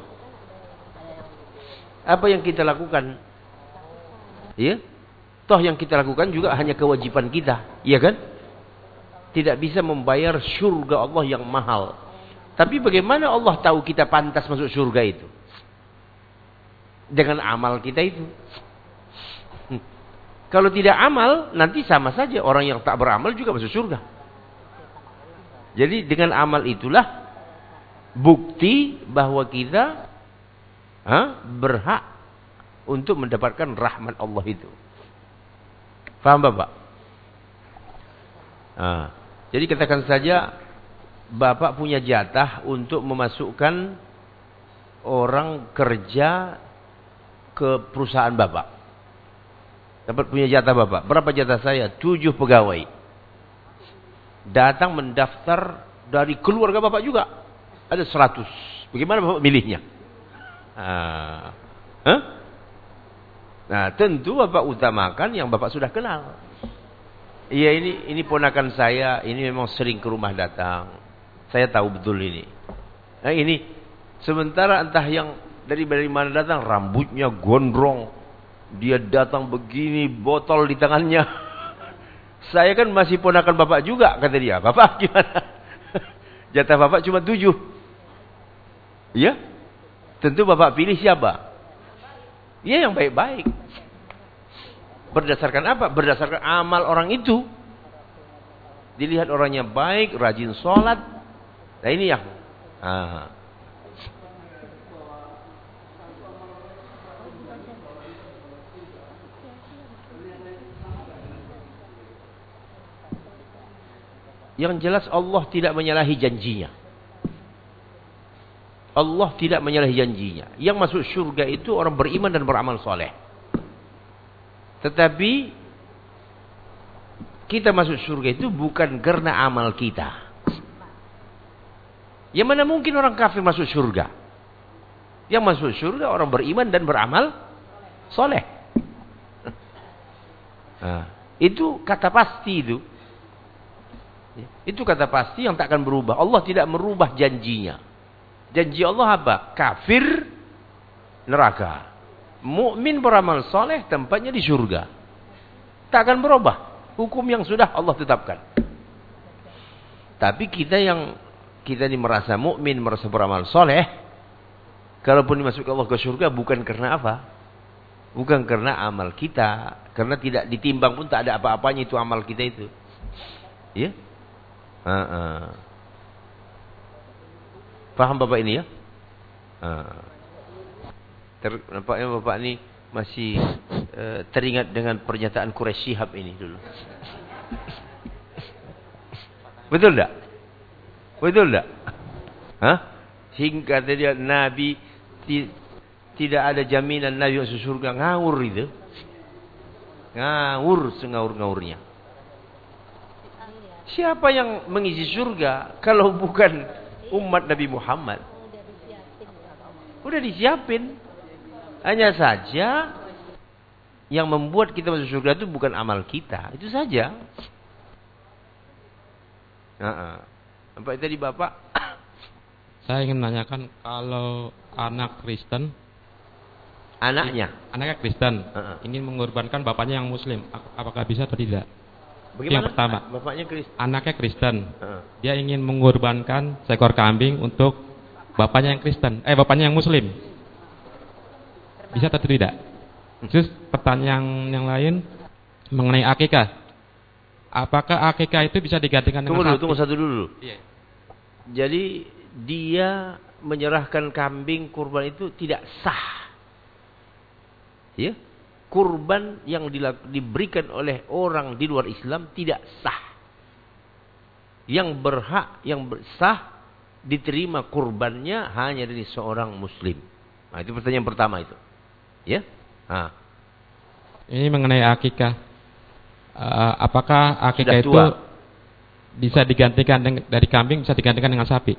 Apa yang kita lakukan? Ya, toh yang kita lakukan juga hanya kewajiban kita, iya kan? Tidak bisa membayar surga Allah yang mahal. Tapi bagaimana Allah tahu kita pantas masuk surga itu? Dengan amal kita itu. Hmm. Kalau tidak amal, nanti sama saja orang yang tak beramal juga masuk surga. Jadi dengan amal itulah bukti bahwa kita ha, berhak untuk mendapatkan rahmat Allah itu. Faham Bapak? Nah, jadi katakan saja Bapak punya jatah untuk memasukkan orang kerja ke perusahaan Bapak. Dapat punya jatah Bapak. Berapa jatah saya? Tujuh pegawai. Datang mendaftar dari keluarga Bapak juga. Ada seratus. Bagaimana Bapak milihnya? Nah, huh? Nah tentu Bapak utamakan yang Bapak sudah kenal. Iya ini ini ponakan saya. Ini memang sering ke rumah datang. Saya tahu betul ini. Nah ini sementara entah yang dari dari mana datang, rambutnya gondrong, dia datang begini, botol di tangannya. Saya kan masih ponakan Bapak juga, kata dia. Bapak gimana? Jatah Bapak cuma tujuh. Ya? Tentu Bapak pilih siapa? Ya yang baik-baik. Berdasarkan apa? Berdasarkan amal orang itu. Dilihat orangnya baik, rajin sholat. Nah ini yang ah. Yang jelas Allah tidak menyalahi janjinya. Allah tidak menyalahi janjinya. Yang masuk surga itu orang beriman dan beramal soleh. Tetapi kita masuk surga itu bukan karena amal kita. Yang mana mungkin orang kafir masuk surga? Yang masuk surga orang beriman dan beramal soleh. Nah, itu kata pasti itu. Itu kata pasti yang tak akan berubah. Allah tidak merubah janjinya. Janji Allah apa? Kafir neraka. Mukmin beramal soleh tempatnya di surga. Tak akan berubah. Hukum yang sudah Allah tetapkan. Tapi kita yang kita ini merasa mukmin, merasa beramal soleh, kalaupun dimasukkan Allah ke surga bukan karena apa? Bukan karena amal kita. Karena tidak ditimbang pun tak ada apa-apanya itu amal kita itu. Ya? Uh-uh. Faham Bapak ini ya? Uh. Ter, nampaknya Bapak ini masih uh, teringat dengan pernyataan Quraisy Shihab ini dulu. Betul tak? Betul tak? Hah? Sehingga dia Nabi ti, tidak ada jaminan Nabi masuk surga. Ngawur itu. Ngawur sengaur-ngawurnya. Siapa yang mengisi surga kalau bukan umat Nabi Muhammad? Udah disiapin. Hanya saja yang membuat kita masuk surga itu bukan amal kita. Itu saja. Nah, sampai tadi Bapak. Saya ingin menanyakan kalau anak Kristen, anaknya, anaknya Kristen, uh-uh. ingin mengorbankan bapaknya yang Muslim, apakah bisa atau tidak? Bagaimana? Yang pertama, bapaknya Kristen. Anaknya Kristen, uh. dia ingin mengorbankan seekor kambing untuk bapaknya yang Kristen, eh bapaknya yang Muslim, bisa atau tidak? Terus pertanyaan yang lain mengenai akikah, apakah akikah itu bisa digantikan dengan tunggu dulu, sapi? Tunggu satu dulu. Iya. Jadi dia menyerahkan kambing kurban itu tidak sah. Ya? Kurban yang diberikan oleh orang di luar Islam tidak sah. Yang berhak, yang sah diterima kurbannya hanya dari seorang Muslim. Nah, itu pertanyaan pertama itu. Ya? Nah. Ini mengenai akikah. Uh, apakah akikah itu bisa digantikan dengan, dari kambing bisa digantikan dengan sapi?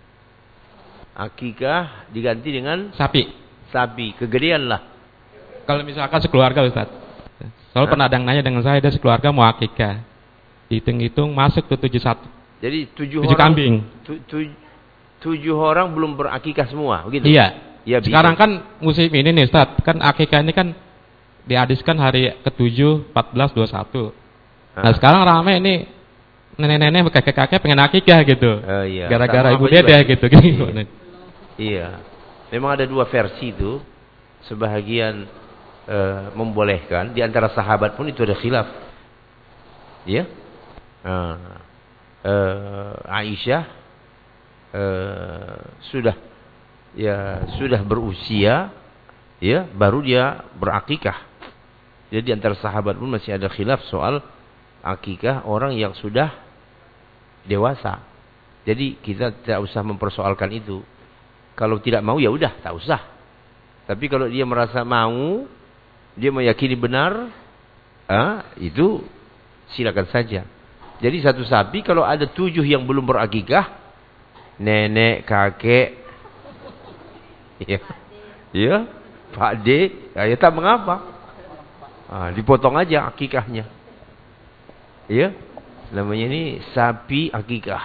Akikah diganti dengan sapi. Sapi, kegedean lah. Kalau misalkan sekeluarga Ustaz, soal pernah ada yang nanya dengan saya, dia sekeluarga mau akikah, hitung-hitung masuk ke tujuh satu. Jadi tujuh, tujuh orang, kambing. Tu, tu, tujuh orang belum berakikah semua, begitu? Iya. Ya, sekarang bisa. Kan musim ini nih Ustaz, kan akikah ini kan diadiskan hari ketujuh, empat belas, dua puluh satu. Nah, nah sekarang ramai ini nenek-nenek kakek-kakek pengen akikah gitu. Uh, iya. Gara-gara ibu juga. dede gitu. Iya. Iya. Memang ada dua versi itu. Sebahagian uh, membolehkan, di antara sahabat pun itu ada khilaf. Ya. Uh, uh, Aisyah uh, sudah ya sudah berusia, ya, baru dia berakikah. Jadi antara sahabat pun masih ada khilaf soal akikah orang yang sudah dewasa. Jadi kita tidak usah mempersoalkan itu. Kalau tidak mau ya udah, tak usah. Tapi kalau dia merasa mau, dia meyakini benar, ah, itu silakan saja. Jadi satu sapi kalau ada tujuh yang belum berakikah, nenek, kakek, ya, ya, Pak D, ya tak mengapa. Ah, dipotong aja akikahnya. Ya, namanya ini sapi akikah.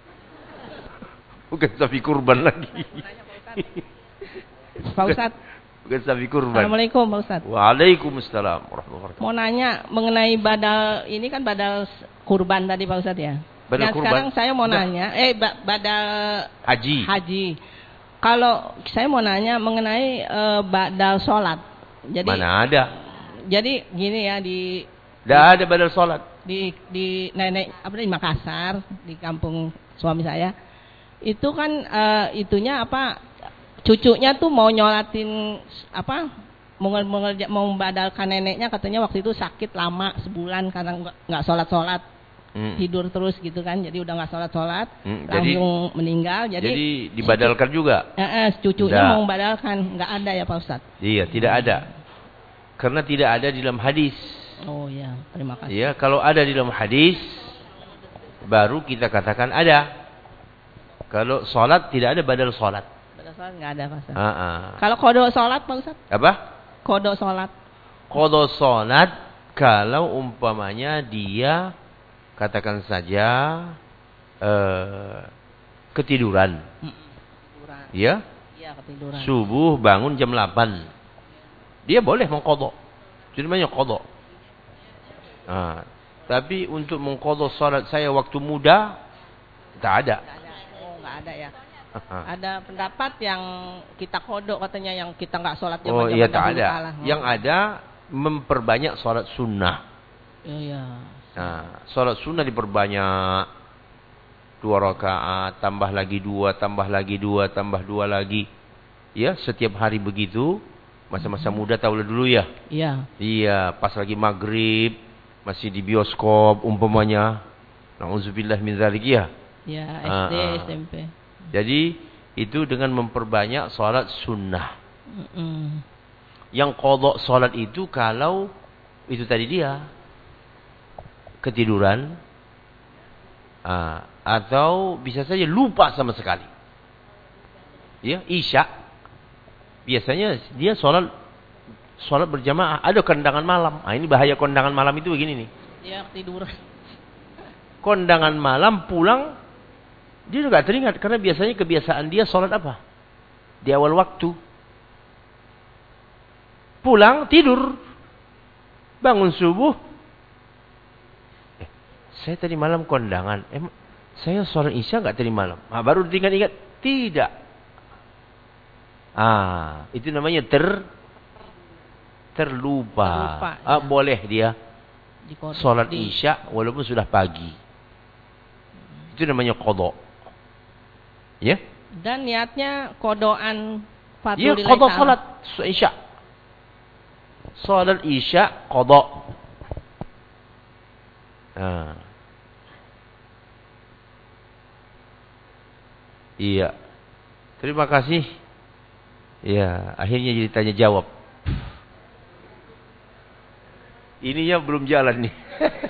Bukan sapi kurban lagi. Pak Ustadz. Bukan sapi kurban. Assalamualaikum Pak Ustadz. Waalaikumsalam warahmatullahi wabarakatuh. Mau nanya mengenai badal, ini kan badal kurban tadi Pak Ustadz ya. Badal nah kurban. Sekarang saya mau Udah. nanya, eh badal Haji. Haji. Kalau saya mau nanya mengenai uh, badal sholat. Jadi, mana ada? Jadi gini ya di. Tidak ada badal sholat. Di di nenek apa di Makassar, di kampung suami saya. Itu kan uh, itunya apa? Cucunya tuh mau nyolatin apa? Mau mengerja, mau membadalkan neneknya, katanya waktu itu sakit lama sebulan karena nggak nggak sholat sholat. Hmm. Tidur terus gitu kan, jadi udah nggak sholat sholat, hmm, langsung jadi, meninggal. Jadi, jadi dibadalkan juga. Eh, eh, cucunya mau membadalkan, nggak ada ya Pak Ustadz? Iya, tidak ada, karena tidak ada di dalam hadis. Oh ya, terima kasih. Iya, kalau ada di dalam hadis, baru kita katakan ada. Kalau sholat tidak ada badal sholat. Badal sholat nggak ada Pak Ustadz. Uh -uh. Kalau kodok sholat Pak Ustadz? Apa? Kodok sholat. Kodok sholat kalau umpamanya dia katakan saja uh, ketiduran. Ketiduran. Ya? Iya, ketiduran. Subuh bangun jam delapan. Dia boleh mengkodok. Itu namanya kodok. Nah, tapi untuk mengkodok salat saya waktu muda tak ada. Oh, nggak ada ya. Ada pendapat yang kita kodok katanya, yang kita nggak sholat jam-jam. Oh iya, tak ada. Kalah. Yang ada memperbanyak sholat sunnah. Iya. Nah, sholat sunnah diperbanyak, dua rakaat, tambah lagi dua, tambah lagi dua, tambah dua lagi. Ya, setiap hari begitu. Masa-masa muda tahu dulu ya. Iya. Iya, pas lagi maghrib, masih di bioskop umpamanya. Nauzubillah min dzalik ya. Ya, S D, uh, S M P. Jadi itu dengan memperbanyak sholat sunnah. Mm. Yang qadha sholat itu kalau itu tadi dia ketiduran, uh, atau bisa saja lupa sama sekali. Ya, isya. Biasanya dia sholat sholat berjamaah, ada kondangan malam. Ah, ini bahaya kondangan malam itu begini nih. Dia ketiduran. Kondangan malam pulang dia juga teringat karena biasanya kebiasaan dia sholat apa? Di awal waktu. Pulang tidur, bangun subuh. Eh, saya tadi malam kondangan. Eh, saya sholat isya nggak tadi malam. Ah, baru diingat-ingat tidak. Ah, itu namanya ter terlupa. terlupa ah, ya. Boleh dia sholat di... isya walaupun sudah pagi. Itu namanya qadha. Ya? Dan niatnya kodoan fardhu ya, qadha sholat isya. Sholat isya qadha. Ah. Iya. Terima kasih. Ya, akhirnya jadi tanya jawab. Ininya belum jalan nih.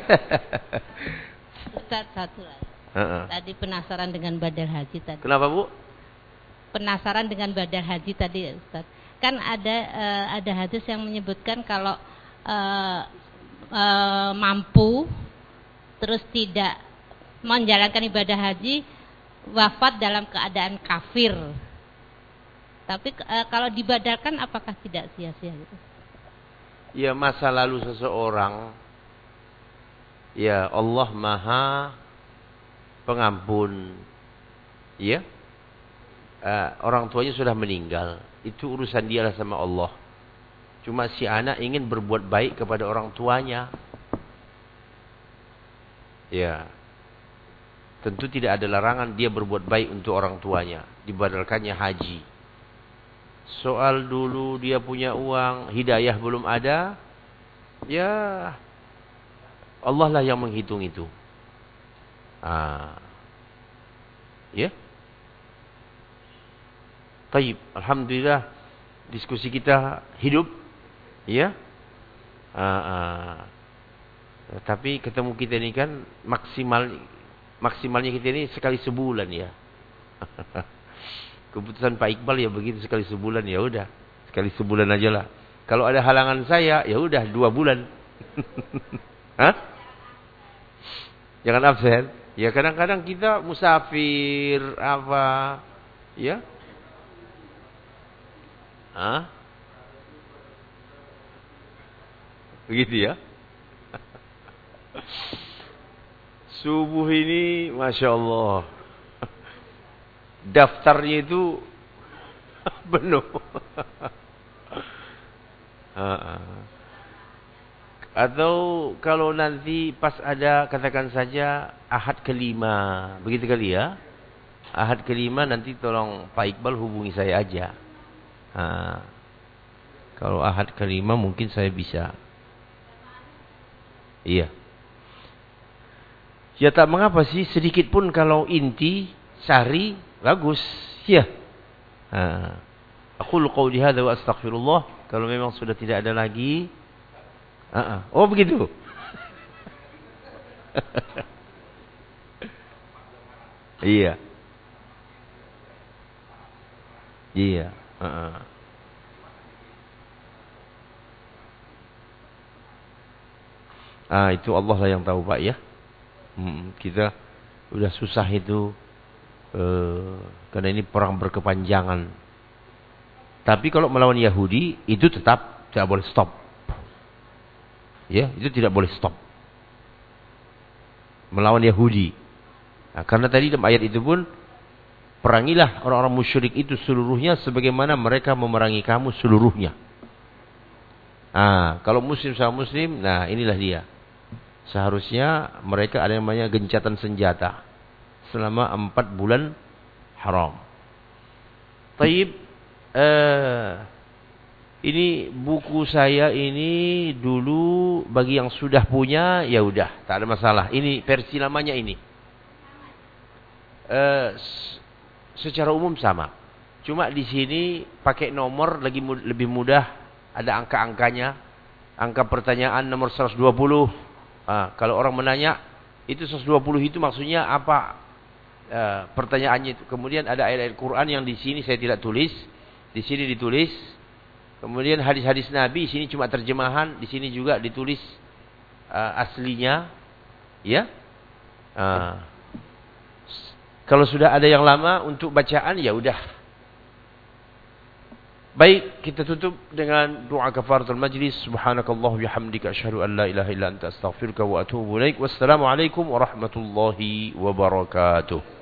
Ustaz, satu lagi. Uh-uh. Tadi penasaran dengan badal haji tadi. Kenapa, Bu? Penasaran dengan badal haji tadi, Ustaz. Kan ada uh, ada hadis yang menyebutkan kalau uh, uh, mampu terus tidak menjalankan ibadah haji, wafat dalam keadaan kafir. Tapi e, kalau dibadalkan apakah tidak sia-sia gitu? Ya, masa lalu seseorang, ya Allah Maha pengampun, ya, uh, orang tuanya sudah meninggal, itu urusan dia lah sama Allah. Cuma si anak ingin berbuat baik kepada orang tuanya, ya, tentu tidak ada larangan dia berbuat baik untuk orang tuanya, dibadalkannya haji. Soal dulu dia punya uang, hidayah belum ada, ya Allah lah yang menghitung itu. Ah. Ya. Taib, alhamdulillah diskusi kita hidup, ya. Ah, ah. Tapi ketemu kita ini kan maksimal maksimalnya kita ini sekali sebulan, ya. Keputusan Pak Iqbal ya begitu, sekali sebulan, ya udah, sekali sebulan aja lah. Kalau ada halangan saya, ya udah dua bulan. Hah? Jangan absen. Ya kadang-kadang kita musafir apa, ya? Hah? Begitu ya? Subuh ini, masya Allah, daftarnya itu penuh. Atau kalau nanti pas ada, katakan saja Ahad kelima, begitu kali ya? Ahad kelima nanti tolong Pak Iqbal hubungi saya aja. Nah, kalau Ahad kelima mungkin saya bisa. Iya. Ya tak mengapa sih, sedikit pun kalau inti, sari, bagus. Ya. Aku qauli hadza wa astaghfirullah. Kalau memang sudah tidak ada lagi. Uh-uh. Oh begitu. Iya. Iya. Uh-uh. Ah, itu Allah lah yang tahu Pak ya. Hmm, kita udah susah itu uh, karena ini perang berkepanjangan. Tapi kalau melawan Yahudi itu tetap tidak boleh stop. Ya, itu tidak boleh stop. Melawan Yahudi. Nah, karena tadi dalam ayat itu pun, perangilah orang-orang musyrik itu seluruhnya sebagaimana mereka memerangi kamu seluruhnya. Nah, kalau muslim sama muslim, nah inilah dia. Seharusnya mereka ada yang namanya gencatan senjata selama empat bulan haram. Taib, eh, ini buku saya ini dulu bagi yang sudah punya ya udah tak ada masalah. Ini versi lamanya ini. Eh, secara umum sama. Cuma di sini pakai nomor lagi mud- lebih mudah, ada angka-angkanya. Angka pertanyaan nomor seratus dua puluh. Ah, kalau orang menanya itu seratus dua puluh itu maksudnya apa? Eh, pertanyaannya itu. Kemudian ada ayat-ayat Quran yang di sini saya tidak tulis, di sini ditulis. Kemudian hadis-hadis Nabi, sini cuma terjemahan, di sini juga ditulis uh, aslinya, ya. Uh, kalau sudah ada yang lama untuk bacaan, ya udah. Baik, kita tutup dengan doa kafaratul majlis. Subhanakallah bihamdika asyhadu an la ilaha illa anta astaghfiruka wa atubu ilaik. Wassalamualaikum warahmatullahi wabarakatuh.